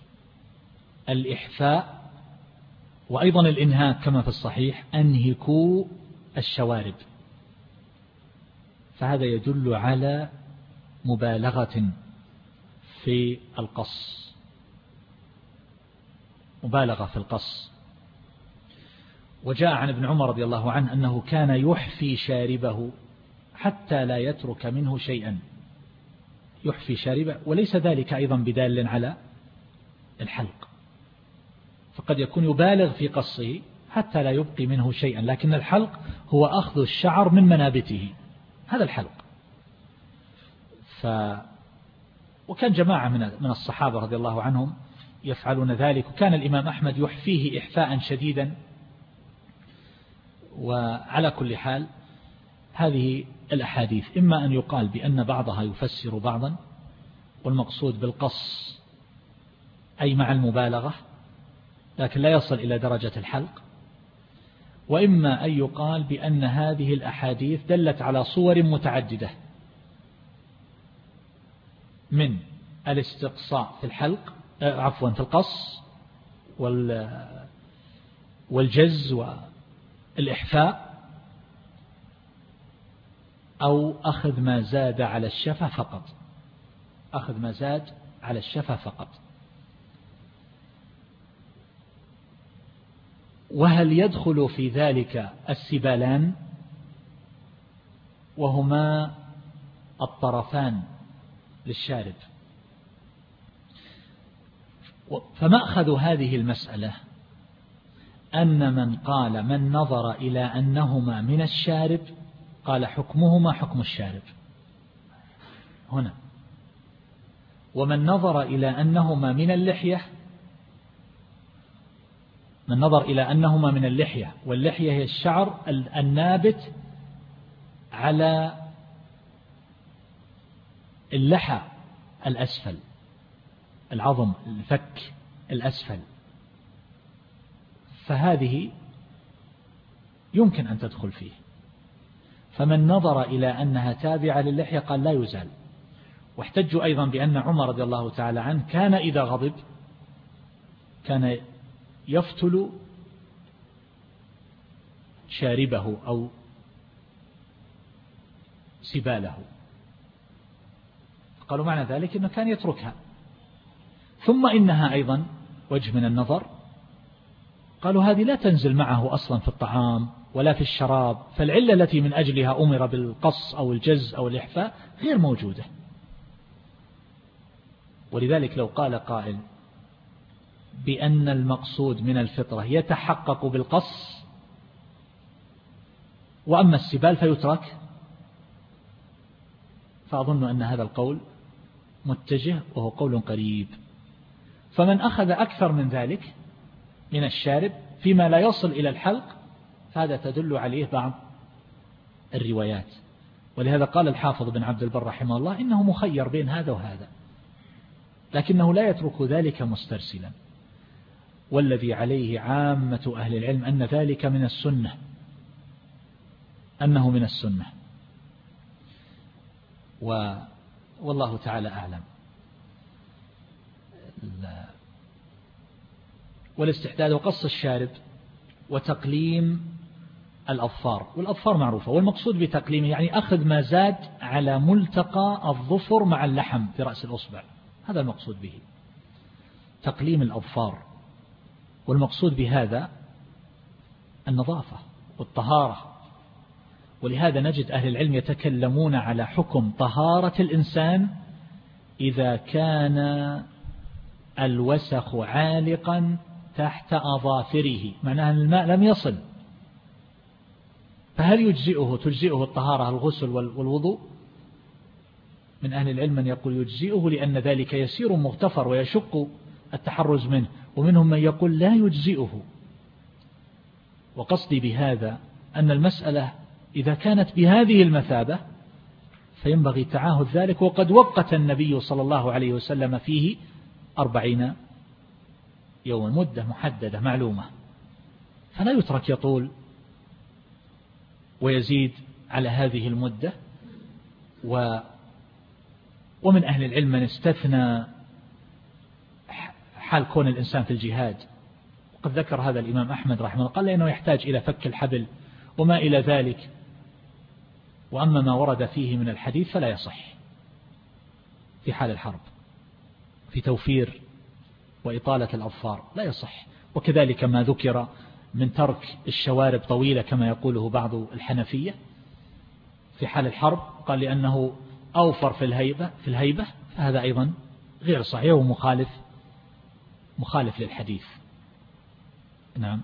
الإحفاء وأيضا الإنهاك كما في الصحيح، أنهكوا الشوارب، فهذا يدل على مبالغة في القص، مبالغة في القص. وجاء عن ابن عمر رضي الله عنه أنه كان يحفي شاربه حتى لا يترك منه شيئا، يحفي شاربه، وليس ذلك أيضا بدال على الحلق، فقد يكون يبالغ في قصه حتى لا يبقي منه شيئا، لكن الحلق هو أخذ الشعر من منابته، هذا الحلق. ف وكان جماعة من من الصحابة رضي الله عنهم يفعلون ذلك، وكان الإمام أحمد يحفيه إحفاء شديدا. وعلى كل حال هذه الأحاديث إما أن يقال بأن بعضها يفسر بعضا، والمقصود بالقص أي مع المبالغة لكن لا يصل إلى درجة الحلق، وإما أن يقال بأن هذه الأحاديث دلت على صور متعددة من الاستقصاء في الحلق عفوا في القص والجز والإحفاء، أو أخذ ما زاد على الشفة فقط، أخذ ما زاد على الشفة فقط. وهل يدخل في ذلك السبالان وهما الطرفان للشارب. فمأخذ هذه المسألة أن من قال من نظر إلى أنهما من الشارب قال حكمهما حكم الشارب هنا، ومن نظر إلى أنهما من اللحية من نظر إلى أنهما من اللحية، واللحية هي الشعر النابت على اللحى الأسفل، العظم الفك الأسفل، فهذه يمكن أن تدخل فيه. فمن نظر إلى أنها تابعة للحية قال لا يزال. واحتجوا أيضا بأن عمر رضي الله تعالى عنه كان إذا غضب كان يفتل شاربه أو سباله، قالوا معنى ذلك أنه كان يتركها. ثم إنها أيضا وجه من النظر، قالوا هذه لا تنزل معه أصلا في الطعام ولا في الشراب، فالعلة التي من أجلها أمر بالقص أو الجز أو الإحفاء غير موجودة. ولذلك لو قال قائل بأن المقصود من الفطرة يتحقق بالقص وأما السبال فيترك، فأظن أن هذا القول متجه وهو قول قريب. فمن أخذ أكثر من ذلك من الشارب فيما لا يصل إلى الحلق فهذا تدل عليه بعض الروايات. ولهذا قال الحافظ بن عبد البر رحمه الله إنه مخير بين هذا وهذا، لكنه لا يترك ذلك مسترسلا. والذي عليه عامة أهل العلم أن ذلك من السنة، أنه من السنة، و والله تعالى أعلم. والاستحداد وقص الشارب وتقليم الأظفار، والأظفار معروفة، والمقصود بتقليمه يعني أخذ ما زاد على ملتقى الظفر مع اللحم في رأس الأصبع، هذا المقصود به تقليم الأظفار. والمقصود بهذا النظافة والطهارة. ولهذا نجد أهل العلم يتكلمون على حكم طهارة الإنسان إذا كان الوسخ عالقا تحت أظافره، معناها أن الماء لم يصل، فهل يجزئه تجزئه الطهارة الغسل والوضوء؟ من أهل العلم من يقول يجزئه لأن ذلك يسير مغتفر ويشق التحرز منه، ومنهم من يقول لا يجزئه. وقصدي بهذا أن المسألة إذا كانت بهذه المثابة فينبغي تعاهد ذلك، وقد وقت النبي صلى الله عليه وسلم فيه أربعين يوما، مدة محددة معلومة، فلا يترك يطول ويزيد على هذه المدة. و ومن أهل العلم من استثنى حال كون الإنسان في الجهاد، وقد ذكر هذا الإمام أحمد رحمه الله، قال لأنه يحتاج إلى فك الحبل وما إلى ذلك. وأما ما ورد فيه من الحديث فلا يصح في حال الحرب في توفير وإطالة الأظفار، لا يصح. وكذلك ما ذكر من ترك الشوارب طويلة كما يقوله بعض الحنفية في حال الحرب، قال لأنه أوفر في الهيبة في الهيبة فهذا أيضا غير صحيح ومخالف مخالف للحديث. نعم.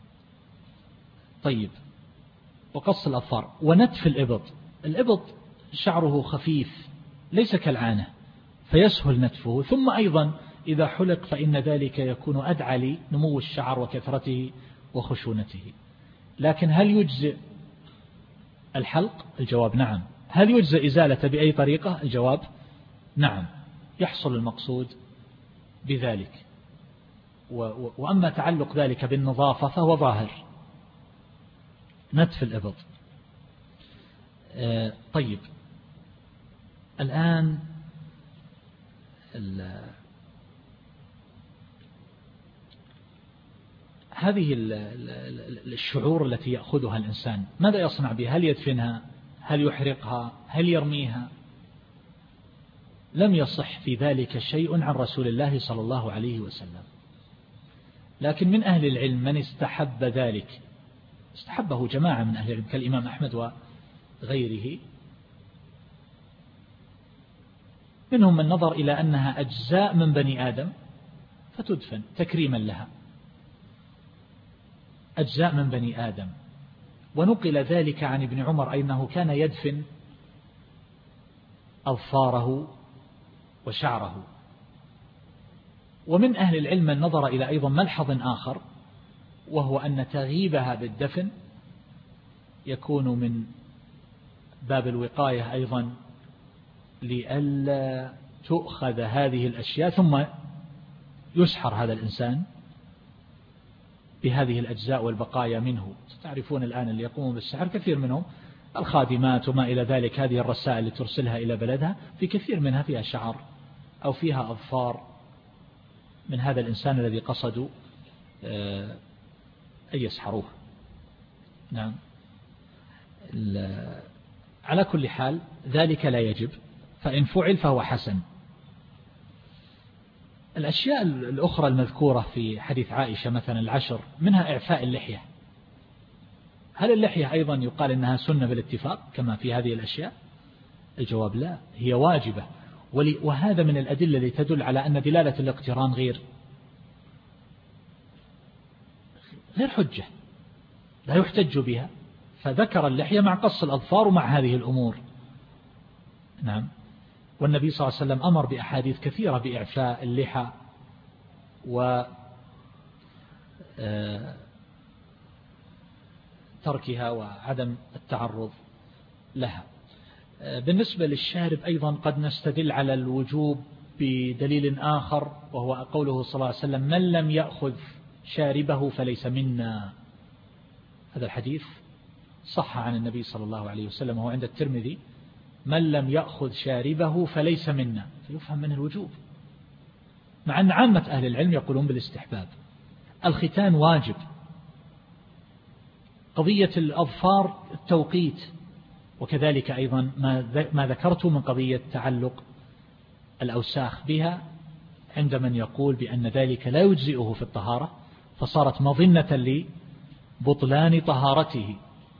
طيب، وقص الأظفار ونتف الإبط. الإبط شعره خفيف ليس كالعانة فيسهل نتفه، ثم أيضا إذا حلق فإن ذلك يكون أدعى لنمو الشعر وكثرته وخشونته. لكن هل يجزئ الحلق؟ الجواب نعم. هل يجزئ إزالة بأي طريقة؟ الجواب نعم، يحصل المقصود بذلك. وأما تعلق ذلك بالنظافة فهو ظاهر، نتف الإبط. طيب، الآن هذه الشعور التي يأخذها الإنسان ماذا يصنع بها؟ هل يدفنها؟ هل يحرقها؟ هل يرميها؟ لم يصح في ذلك شيء عن رسول الله صلى الله عليه وسلم. لكن من أهل العلم من استحب ذلك، استحبه جماعة من أهل العلم كالإمام أحمد وغيره، منهم من نظر إلى أنها أجزاء من بني آدم فتدفن تكريما لها، أجزاء من بني آدم. ونقل ذلك عن ابن عمر أنه كان يدفن أظفاره وشعره. ومن أهل العلم من نظر إلى أيضا ملحظ آخر، وهو أن تغييبها بالدفن يكون من باب الوقاية أيضا، لئلا تؤخذ هذه الأشياء ثم يسحر هذا الإنسان بهذه الأجزاء والبقايا منه. تعرفون الآن اللي يقومون بالسحر كثير منهم الخادمات وما إلى ذلك، هذه الرسائل اللي ترسلها إلى بلدها في كثير منها فيها شعر أو فيها أظفار من هذا الإنسان الذي قصدوا أن يسحروه. نعم. على كل حال ذلك لا يجب، فإن فعل فهو حسن. الأشياء الأخرى المذكورة في حديث عائشة مثلا العشر، منها إعفاء اللحية. هل اللحية أيضا يقال إنها سنة بالاتفاق كما في هذه الأشياء؟ الجواب لا، هي واجبة. وهذا من الأدلة التي تدل على أن دلالة الاقتران غير غير حجة، لا يحتج بها، فذكر اللحية مع قص الأظفار ومع هذه الأمور. نعم. والنبي صلى الله عليه وسلم أمر بأحاديث كثيرة بإعفاء اللحى و تركها وعدم التعرض لها. بالنسبة للشارب أيضا قد نستدل على الوجوب بدليل آخر، وهو قوله صلى الله عليه وسلم: من لم يأخذ شاربه فليس منا. هذا الحديث صح عن النبي صلى الله عليه وسلم، وهو عند الترمذي: من لم يأخذ شاربه فليس منا، فيفهم منه الوجوب، مع أن عامة أهل العلم يقولون بالاستحباب. الختان واجب. قضية الأظفار التوقيت، وكذلك أيضا ما ذكرت من قضية تعلق الأوساخ بها، عند من يقول بأن ذلك لا يجزئه في الطهارة، فصارت مظنة لبطلان طهارته.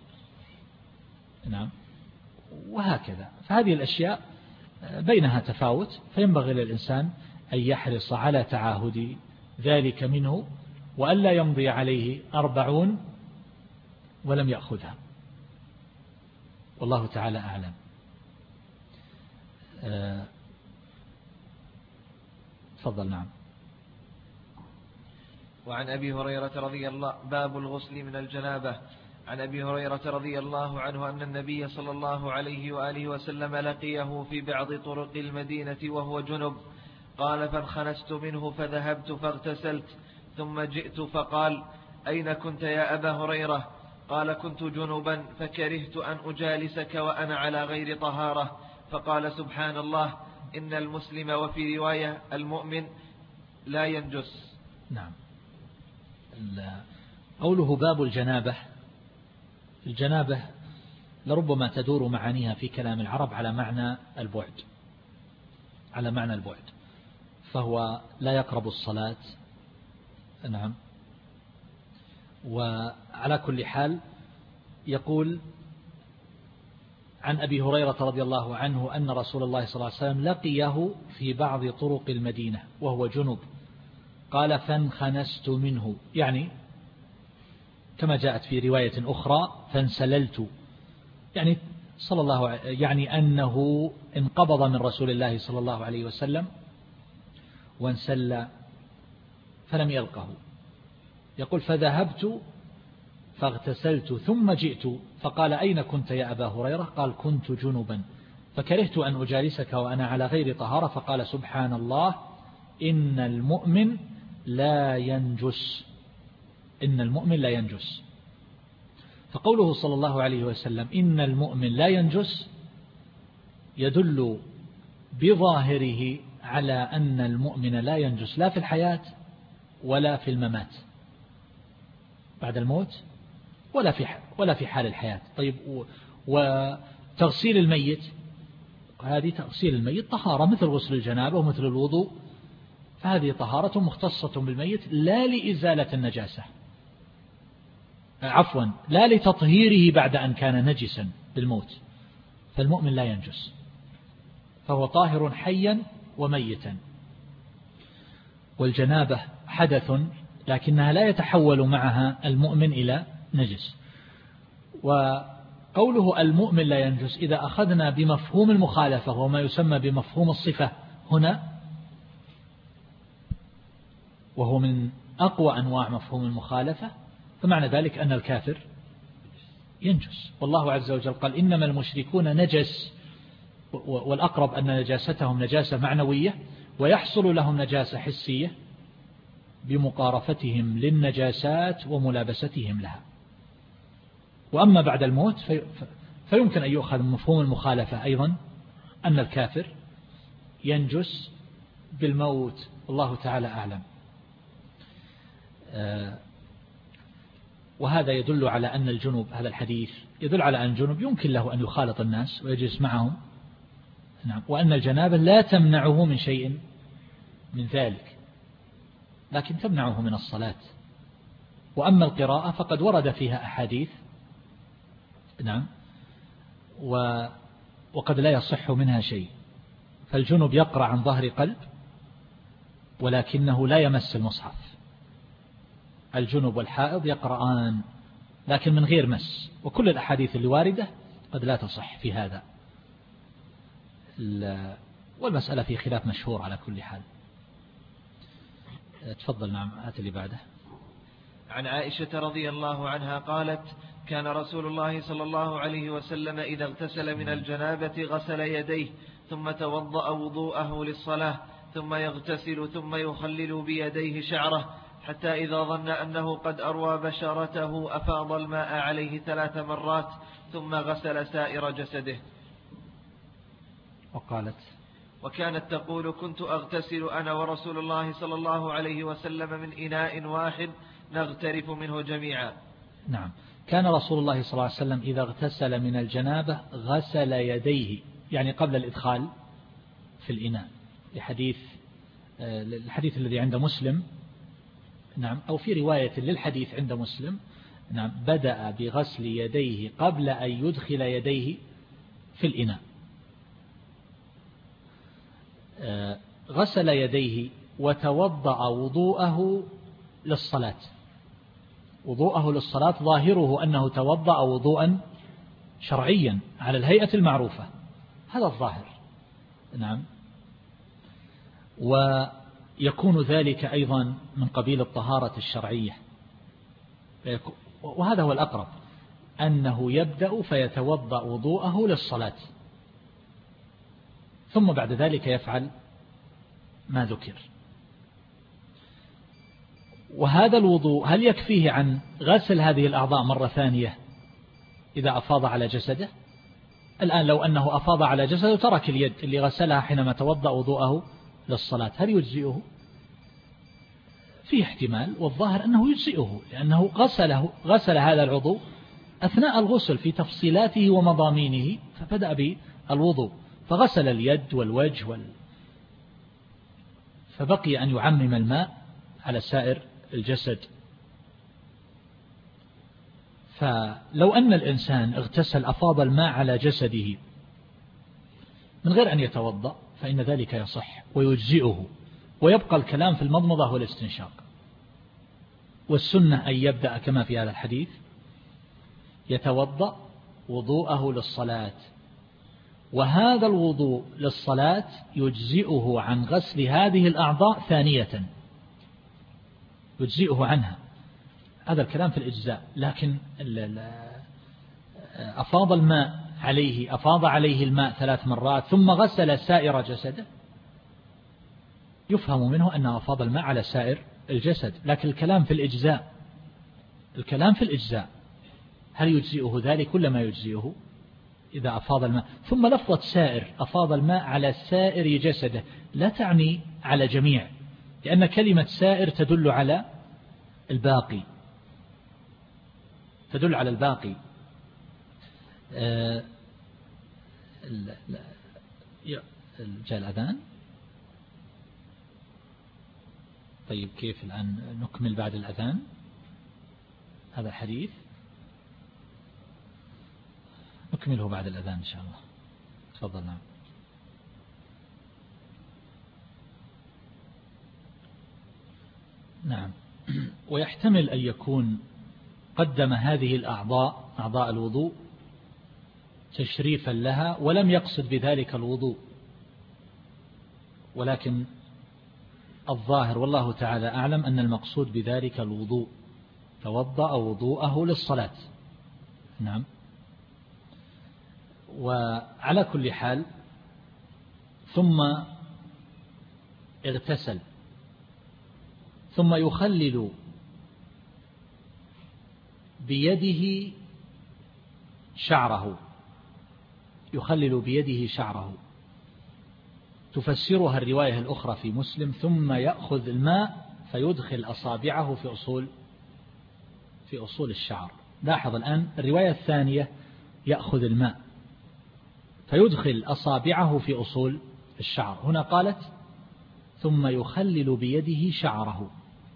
نعم. وهكذا، فهذه الأشياء بينها تفاوت، فينبغي للإنسان أن يحرص على تعاهد ذلك منه، وألا يمضي عليه أربعون ولم يأخذها، والله تعالى أعلم. تفضل. نعم. وعن أبي هريرة رضي الله باب الغسل من الجنابة. عن أبي هريرة رضي الله عنه أن النبي صلى الله عليه وآله وسلم لقيه في بعض طرق المدينة وهو جنب، قال: فانخنست منه فذهبت فاغتسلت، ثم جئت فقال: أين كنت يا أبا هريرة؟ قال: كنت جنبا فكرهت أن أجالسك وأنا على غير طهارة. فقال: سبحان الله، إن المسلم وفي رواية المؤمن لا ينجس. نعم. قوله باب الجنابة، الجنابة لربما تدور معانيها في كلام العرب على معنى البعد، على معنى البعد، فهو لا يقرب الصلاة. نعم. وعلى كل حال يقول عن أبي هريرة رضي الله عنه أن رسول الله صلى الله عليه وسلم لقيه في بعض طرق المدينة وهو جنب، قال: فانخنست منه، يعني كما جاءت في رواية أخرى فانسللت، يعني صلى الله يعني أنه انقبض من رسول الله صلى الله عليه وسلم وانسل فلم يلقه. يقول: فذهبت فاغتسلت ثم جئت فقال: أين كنت يا أبا هريرة؟ قال: كنت جنبا فكرهت أن أجالسك وأنا على غير طهارة. فقال: سبحان الله، إن المؤمن لا ينجس، إن المؤمن لا ينجس. فقوله صلى الله عليه وسلم إن المؤمن لا ينجس يدل بظاهره على أن المؤمن لا ينجس لا في الحياة ولا في الممات، بعد الموت ولا في ولا في حال الحياة. طيب، وتغسيل الميت، هذه تغسيل الميت طهارة مثل غسل الجنابة ومثل الوضوء، فهذه طهارة مختصة بالميت لا لإزالة النجاسة، عفوا لا لتطهيره بعد أن كان نجسا بالموت، فالمؤمن لا ينجس. فهو طاهر حيا وميتا. والجنابة حدث لكنها لا يتحول معها المؤمن إلى نجس. وقوله المؤمن لا ينجس إذا أخذنا بمفهوم المخالفة وما يسمى بمفهوم الصفة هنا، وهو من أقوى أنواع مفهوم المخالفة، فمعنى ذلك أن الكافر ينجس. والله عز وجل قال إنما المشركون نجس، والأقرب أن نجاستهم نجاسة معنوية، ويحصل لهم نجاسة حسية بمقارفتهم للنجاسات وملابستهم لها. وأما بعد الموت في فيمكن أن يؤخذ مفهوم المخالفة أيضا أن الكافر ينجس بالموت، والله تعالى أعلم. وهذا يدل على أن الجنوب، هذا الحديث يدل على أن الجنوب يمكن له أن يخالط الناس ويجلس معهم، نعم، وأن الجنابة لا تمنعه من شيء من ذلك، لكن تمنعه من الصلاة. وأما القراءة فقد ورد فيها أحاديث، نعم، وقد لا يصح منها شيء. فالجنوب يقرأ عن ظهر قلب ولكنه لا يمس المصحف. الجنوب والحائض يقرآن لكن من غير مس، وكل الأحاديث اللي واردة قد لا تصح في هذا. والمسألة في خلاف مشهور على كل حال. تفضل. نعم، هات اللي بعده. عن عائشة رضي الله عنها قالت: كان رسول الله صلى الله عليه وسلم إذا اغتسل من الجنابة غسل يديه ثم توضأ وضوءه للصلاة ثم يغتسل ثم يخلل بيديه شعره حتى إذا ظن أنه قد أروى بشرته أفاض الماء عليه ثلاث مرات ثم غسل سائر جسده. وقالت: وكانت تقول: كنت أغتسل أنا ورسول الله صلى الله عليه وسلم من إناء واحد نغترف منه جميعا. نعم، كان رسول الله صلى الله عليه وسلم إذا اغتسل من الجنابة غسل يديه، يعني قبل الإدخال في الإناء، لحديث الحديث الذي عند مسلم، نعم، أو في رواية للحديث عند مسلم، نعم، بدأ بغسل يديه قبل أن يدخل يديه في الإناء. غسل يديه وتوضأ وضوءه للصلاة. وضوءه للصلاة ظاهره أنه توضأ وضوءا شرعيا على الهيئة المعروفة، هذا الظاهر، نعم. ويكون ذلك أيضا من قبيل الطهارة الشرعية، وهذا هو الأقرب، أنه يبدأ فيتوضأ وضوءه للصلاة ثم بعد ذلك يفعل ما ذكر. وهذا الوضوء هل يكفيه عن غسل هذه الأعضاء مرة ثانية إذا أفاض على جسده؟ الآن لو أنه أفاض على جسده ترك اليد اللي غسلها حينما توضأ وضوءه للصلاة، هل يجزئه؟ فيه احتمال، والظاهر أنه يجزئه، لأنه غسله غسل هذا العضو أثناء الغسل في تفصيلاته ومضامينه، فبدأ بالوضوء فغسل اليد والوجه وال... فبقي أن يعمم الماء على سائر الجسد. فلو أن الإنسان اغتسل أفاض الماء على جسده من غير أن يتوضأ فإن ذلك يصح ويجزئه، ويبقى الكلام في المضمضة والاستنشاق. والسنة أن يبدأ كما في هذا الحديث يتوضأ وضوءه للصلاة، وهذا الوضوء للصلاة يجزئه عن غسل هذه الأعضاء ثانية، يجزئه عنها. هذا الكلام في الإجزاء. لكن أفاض الماء عليه أفاض عليه الماء ثلاث مرات ثم غسل سائر جسده، يفهم منه أنه أفاض الماء على سائر الجسد. لكن الكلام في الإجزاء الكلام في الإجزاء هل يجزئه ذلك ولا ما يجزئه إذا أفاض الماء؟ ثم لفظة سائر، أفاض الماء على سائر جسده، لا تعني على جميع، لأن كلمة سائر تدل على الباقي تدل على الباقي. آه جاء الأذان. طيب كيف الآن نكمل بعد الأذان هذا الحديث؟ نكمله بعد الأذان إن شاء الله. تفضل. نعم. نعم. ويحتمل أن يكون قدم هذه الأعضاء أعضاء الوضوء تشريفا لها ولم يقصد بذلك الوضوء، ولكن الظاهر والله تعالى أعلم أن المقصود بذلك الوضوء، توضأ وضوءه للصلاة. نعم. وعلى كل حال ثم اغتسل ثم يخلل بيده شعره، يخلل بيده شعره، تفسرها الرواية الأخرى في مسلم ثم يأخذ الماء فيدخل أصابعه في أصول في أصول الشعر. لاحظ الآن الرواية الثانية يأخذ الماء فيدخل أصابعه في أصول الشعر، هنا قالت ثم يخلل بيده شعره،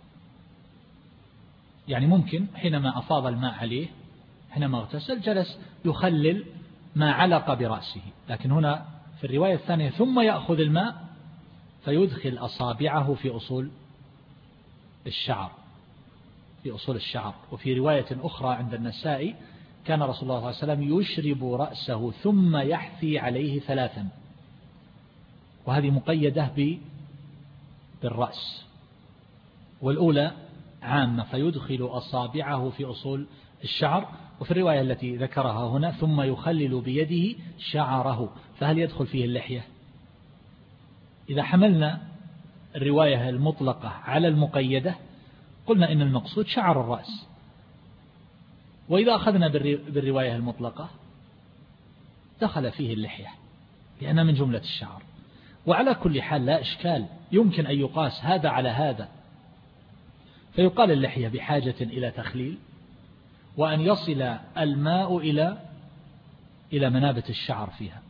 يعني ممكن حينما أفاض الماء عليه حينما اغتسل جلس يخلل ما علق برأسه، لكن هنا في الرواية الثانية ثم يأخذ الماء فيدخل أصابعه في أصول الشعر في أصول الشعر. وفي رواية أخرى عند النسائي كان رسول الله صلى الله عليه وسلم يشرب رأسه ثم يحثي عليه ثلاثا، وهذه مقيدة بالرأس، والأولى عامة فيدخل أصابعه في أصول الشعر، وفي الرواية التي ذكرها هنا ثم يخلل بيده شعره، فهل يدخل فيه اللحية؟ إذا حملنا الرواية المطلقة على المقيدة قلنا إن المقصود شعر الرأس، وإذا أخذنا بالرواية المطلقة دخل فيه اللحية لأنها من جملة الشعر. وعلى كل حال لا إشكال، يمكن أن يقاس هذا على هذا، فيقال اللحية بحاجة إلى تخليل، وأن يصل الماء إلى إلى منابت الشعر فيها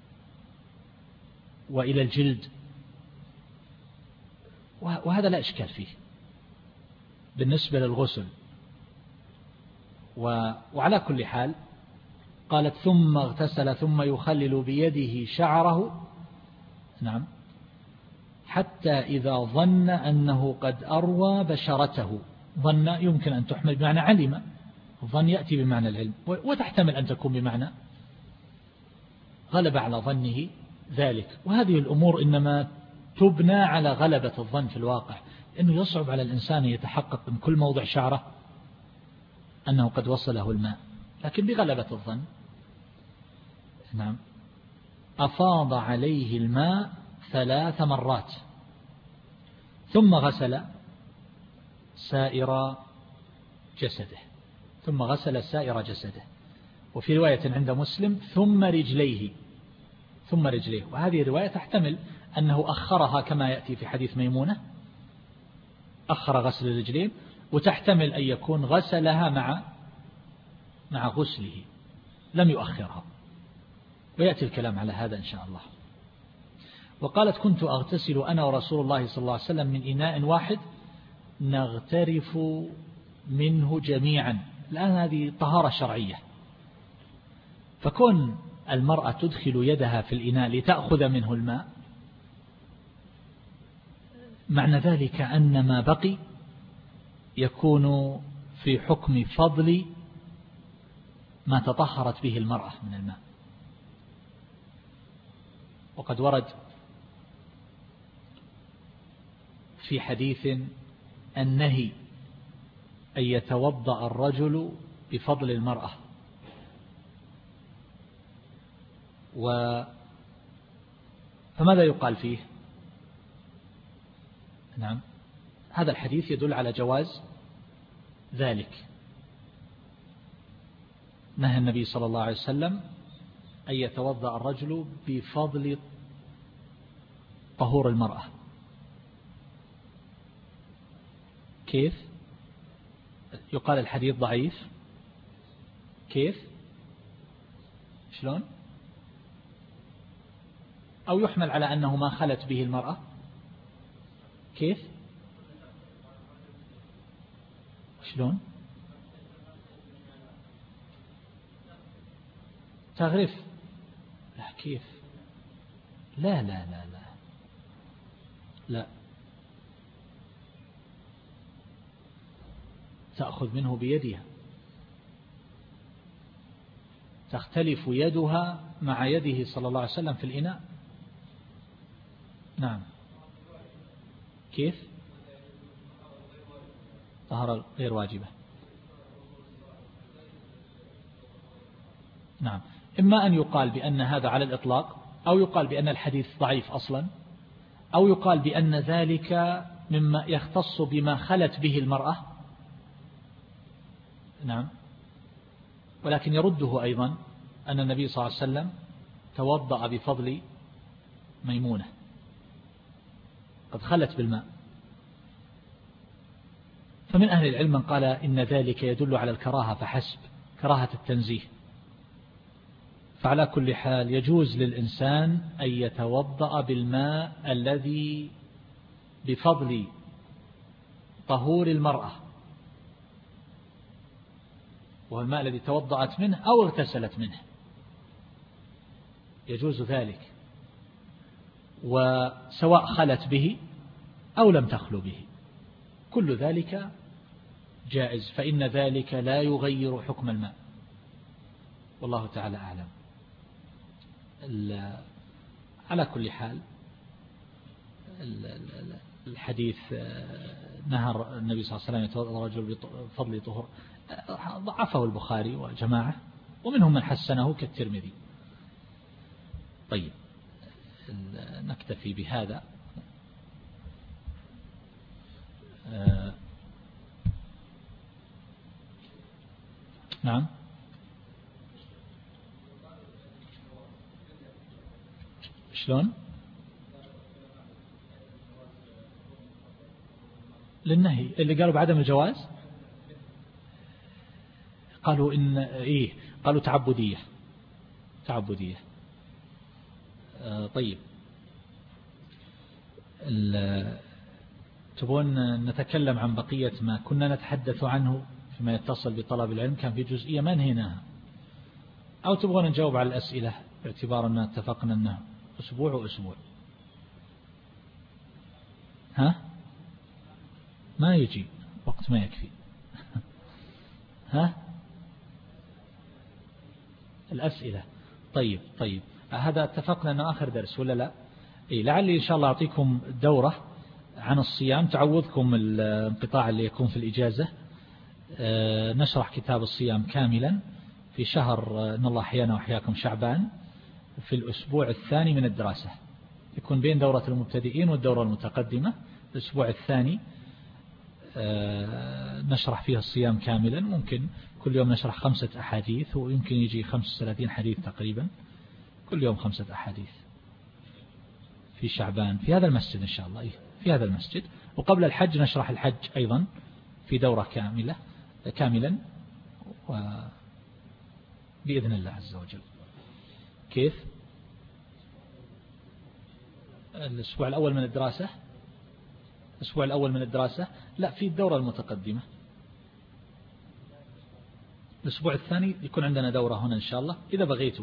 وإلى الجلد، وهذا لا إشكال فيه بالنسبة للغسل. وعلى كل حال قالت ثم اغتسل ثم يخلل بيده شعره، نعم، حتى إذا ظن أنه قد أروى بشرته. ظن يمكن أن تحمل بمعنى علم، الظن يأتي بمعنى العلم، وتحتمل أن تكون بمعنى غلب على ظنه ذلك. وهذه الأمور إنما تبنى على غلبة الظن في الواقع، إنه يصعب على الإنسان يتحقق من كل موضع شعره أنه قد وصله الماء، لكن بغلبة الظن. نعم. أفاض عليه الماء ثلاث مرات ثم غسل سائر جسده ثم غسل سائر جسده وفي رواية عند مسلم ثم رجليه ثم رجليه وهذه الرواية تحتمل أنه أخرها كما يأتي في حديث ميمونة، أخر غسل الرجلين، وتحتمل أن يكون غسلها مع مع غسله لم يؤخرها، ويأتي الكلام على هذا إن شاء الله. وقالت كنت أغتسل أنا ورسول الله صلى الله عليه وسلم من إناء واحد نغترف منه جميعا. الآن هذه طهارة شرعية، فكون المرأة تدخل يدها في الإناء لتأخذ منه الماء معنى ذلك أن ما بقي يكون في حكم فضل ما تطهرت به المرأة من الماء. وقد ورد في حديث النهي أن يتوضأ الرجل بفضل المرأة، و فماذا يقال فيه؟ نعم، هذا الحديث يدل على جواز ذلك. نهى النبي صلى الله عليه وسلم أن يتوضأ الرجل بفضل طهور المرأة. كيف؟ يقال الحديث ضعيف؟ كيف؟ شلون؟ أو يحمل على أنه ما خلت به المرأة؟ كيف؟ شلون؟ تغرف؟ لا كيف؟ لا لا لا لا لا تأخذ منه بيدها، تختلف يدها مع يده صلى الله عليه وسلم في الإناء. نعم. كيف؟ طهارة غير واجبة. نعم. إما أن يقال بأن هذا على الإطلاق، أو يقال بأن الحديث ضعيف أصلا، أو يقال بأن ذلك مما يختص بما خلت به المرأة. نعم. ولكن يرده أيضا أن النبي صلى الله عليه وسلم توضأ بفضل ميمونة قد خلت بالماء. فمن أهل العلم من قال إن ذلك يدل على الكراهة فحسب، كراهة التنزيه. فعلى كل حال يجوز للإنسان أن يتوضأ بالماء الذي بفضل طهور المرأة، وهو الماء الذي توضأت منه أو اغتسلت منه، يجوز ذلك، وسواء خلت به أو لم تخلو به، كل ذلك جائز، فإن ذلك لا يغير حكم الماء، والله تعالى أعلم. على كل حال الحديث نهر النبي صلى الله عليه وسلم يتوضأ الرجل بفضل طهور، ضعفه البخاري وجماعة، ومنهم من حسنه كالترمذي. طيب نكتفي بهذا. آه نعم. شلون؟ للنهي اللي قالوا بعدم الجواز، قالوا إن إيه قالوا تعبدية تعبدية. آه طيب تبون نتكلم عن بقية ما كنا نتحدث عنه فيما يتصل بطلب العلم؟ كان في جزئية ما انهيناها، أو تبغون نجاوب على الأسئلة باعتبار أننا اتفقنا أنه أسبوع وأسبوع؟ ها ما يجي وقت ما يكفي. ها الأسئلة. طيب طيب هذا اتفقنا أنه آخر درس ولا لا؟ إيه لعلي إن شاء الله أعطيكم دورة عن الصيام تعوضكم الانقطاع اللي يكون في الإجازة. آه نشرح كتاب الصيام كاملا في شهر إن الله أحيانا وأحياكم شعبان في الأسبوع الثاني من الدراسة، يكون بين دورة المبتدئين والدورة المتقدمة. الأسبوع الثاني آه نشرح فيها الصيام كاملا، ممكن كل يوم نشرح خمسة أحاديث، ويمكن يجي خمسة وثلاثين حديث تقريبا كل يوم، خمسة أحاديث في شعبان في هذا المسجد إن شاء الله. إيه في هذا المسجد. وقبل الحج نشرح الحج أيضا في دورة كاملة كاملا وبإذن الله عز وجل. كيف؟ الأسبوع الأول من الدراسة الأسبوع الأول من الدراسة لا، في الدورة المتقدمة. الأسبوع الثاني يكون عندنا دورة هنا إن شاء الله إذا بغيتوا،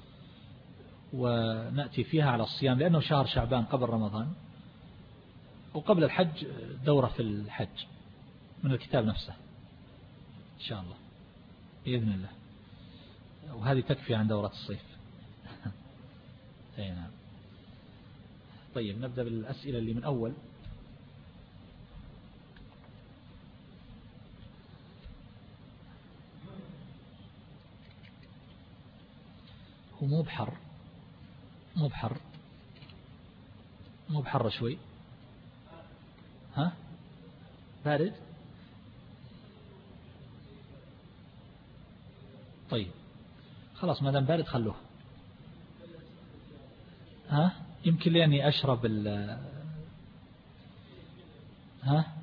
ونأتي فيها على الصيام لأنه شهر شعبان قبل رمضان، وقبل الحج دورة في الحج من الكتاب نفسه إن شاء الله بإذن الله، وهذه تكفي عن دورة الصيف. أي نعم. طيب نبدأ بالأسئلة اللي من أول. هو مو بحر مو بحر مو بحر شوي. ها بارد. طيب خلاص ما دام بارد خلوه. ها يمكن لأني أشرب ال ها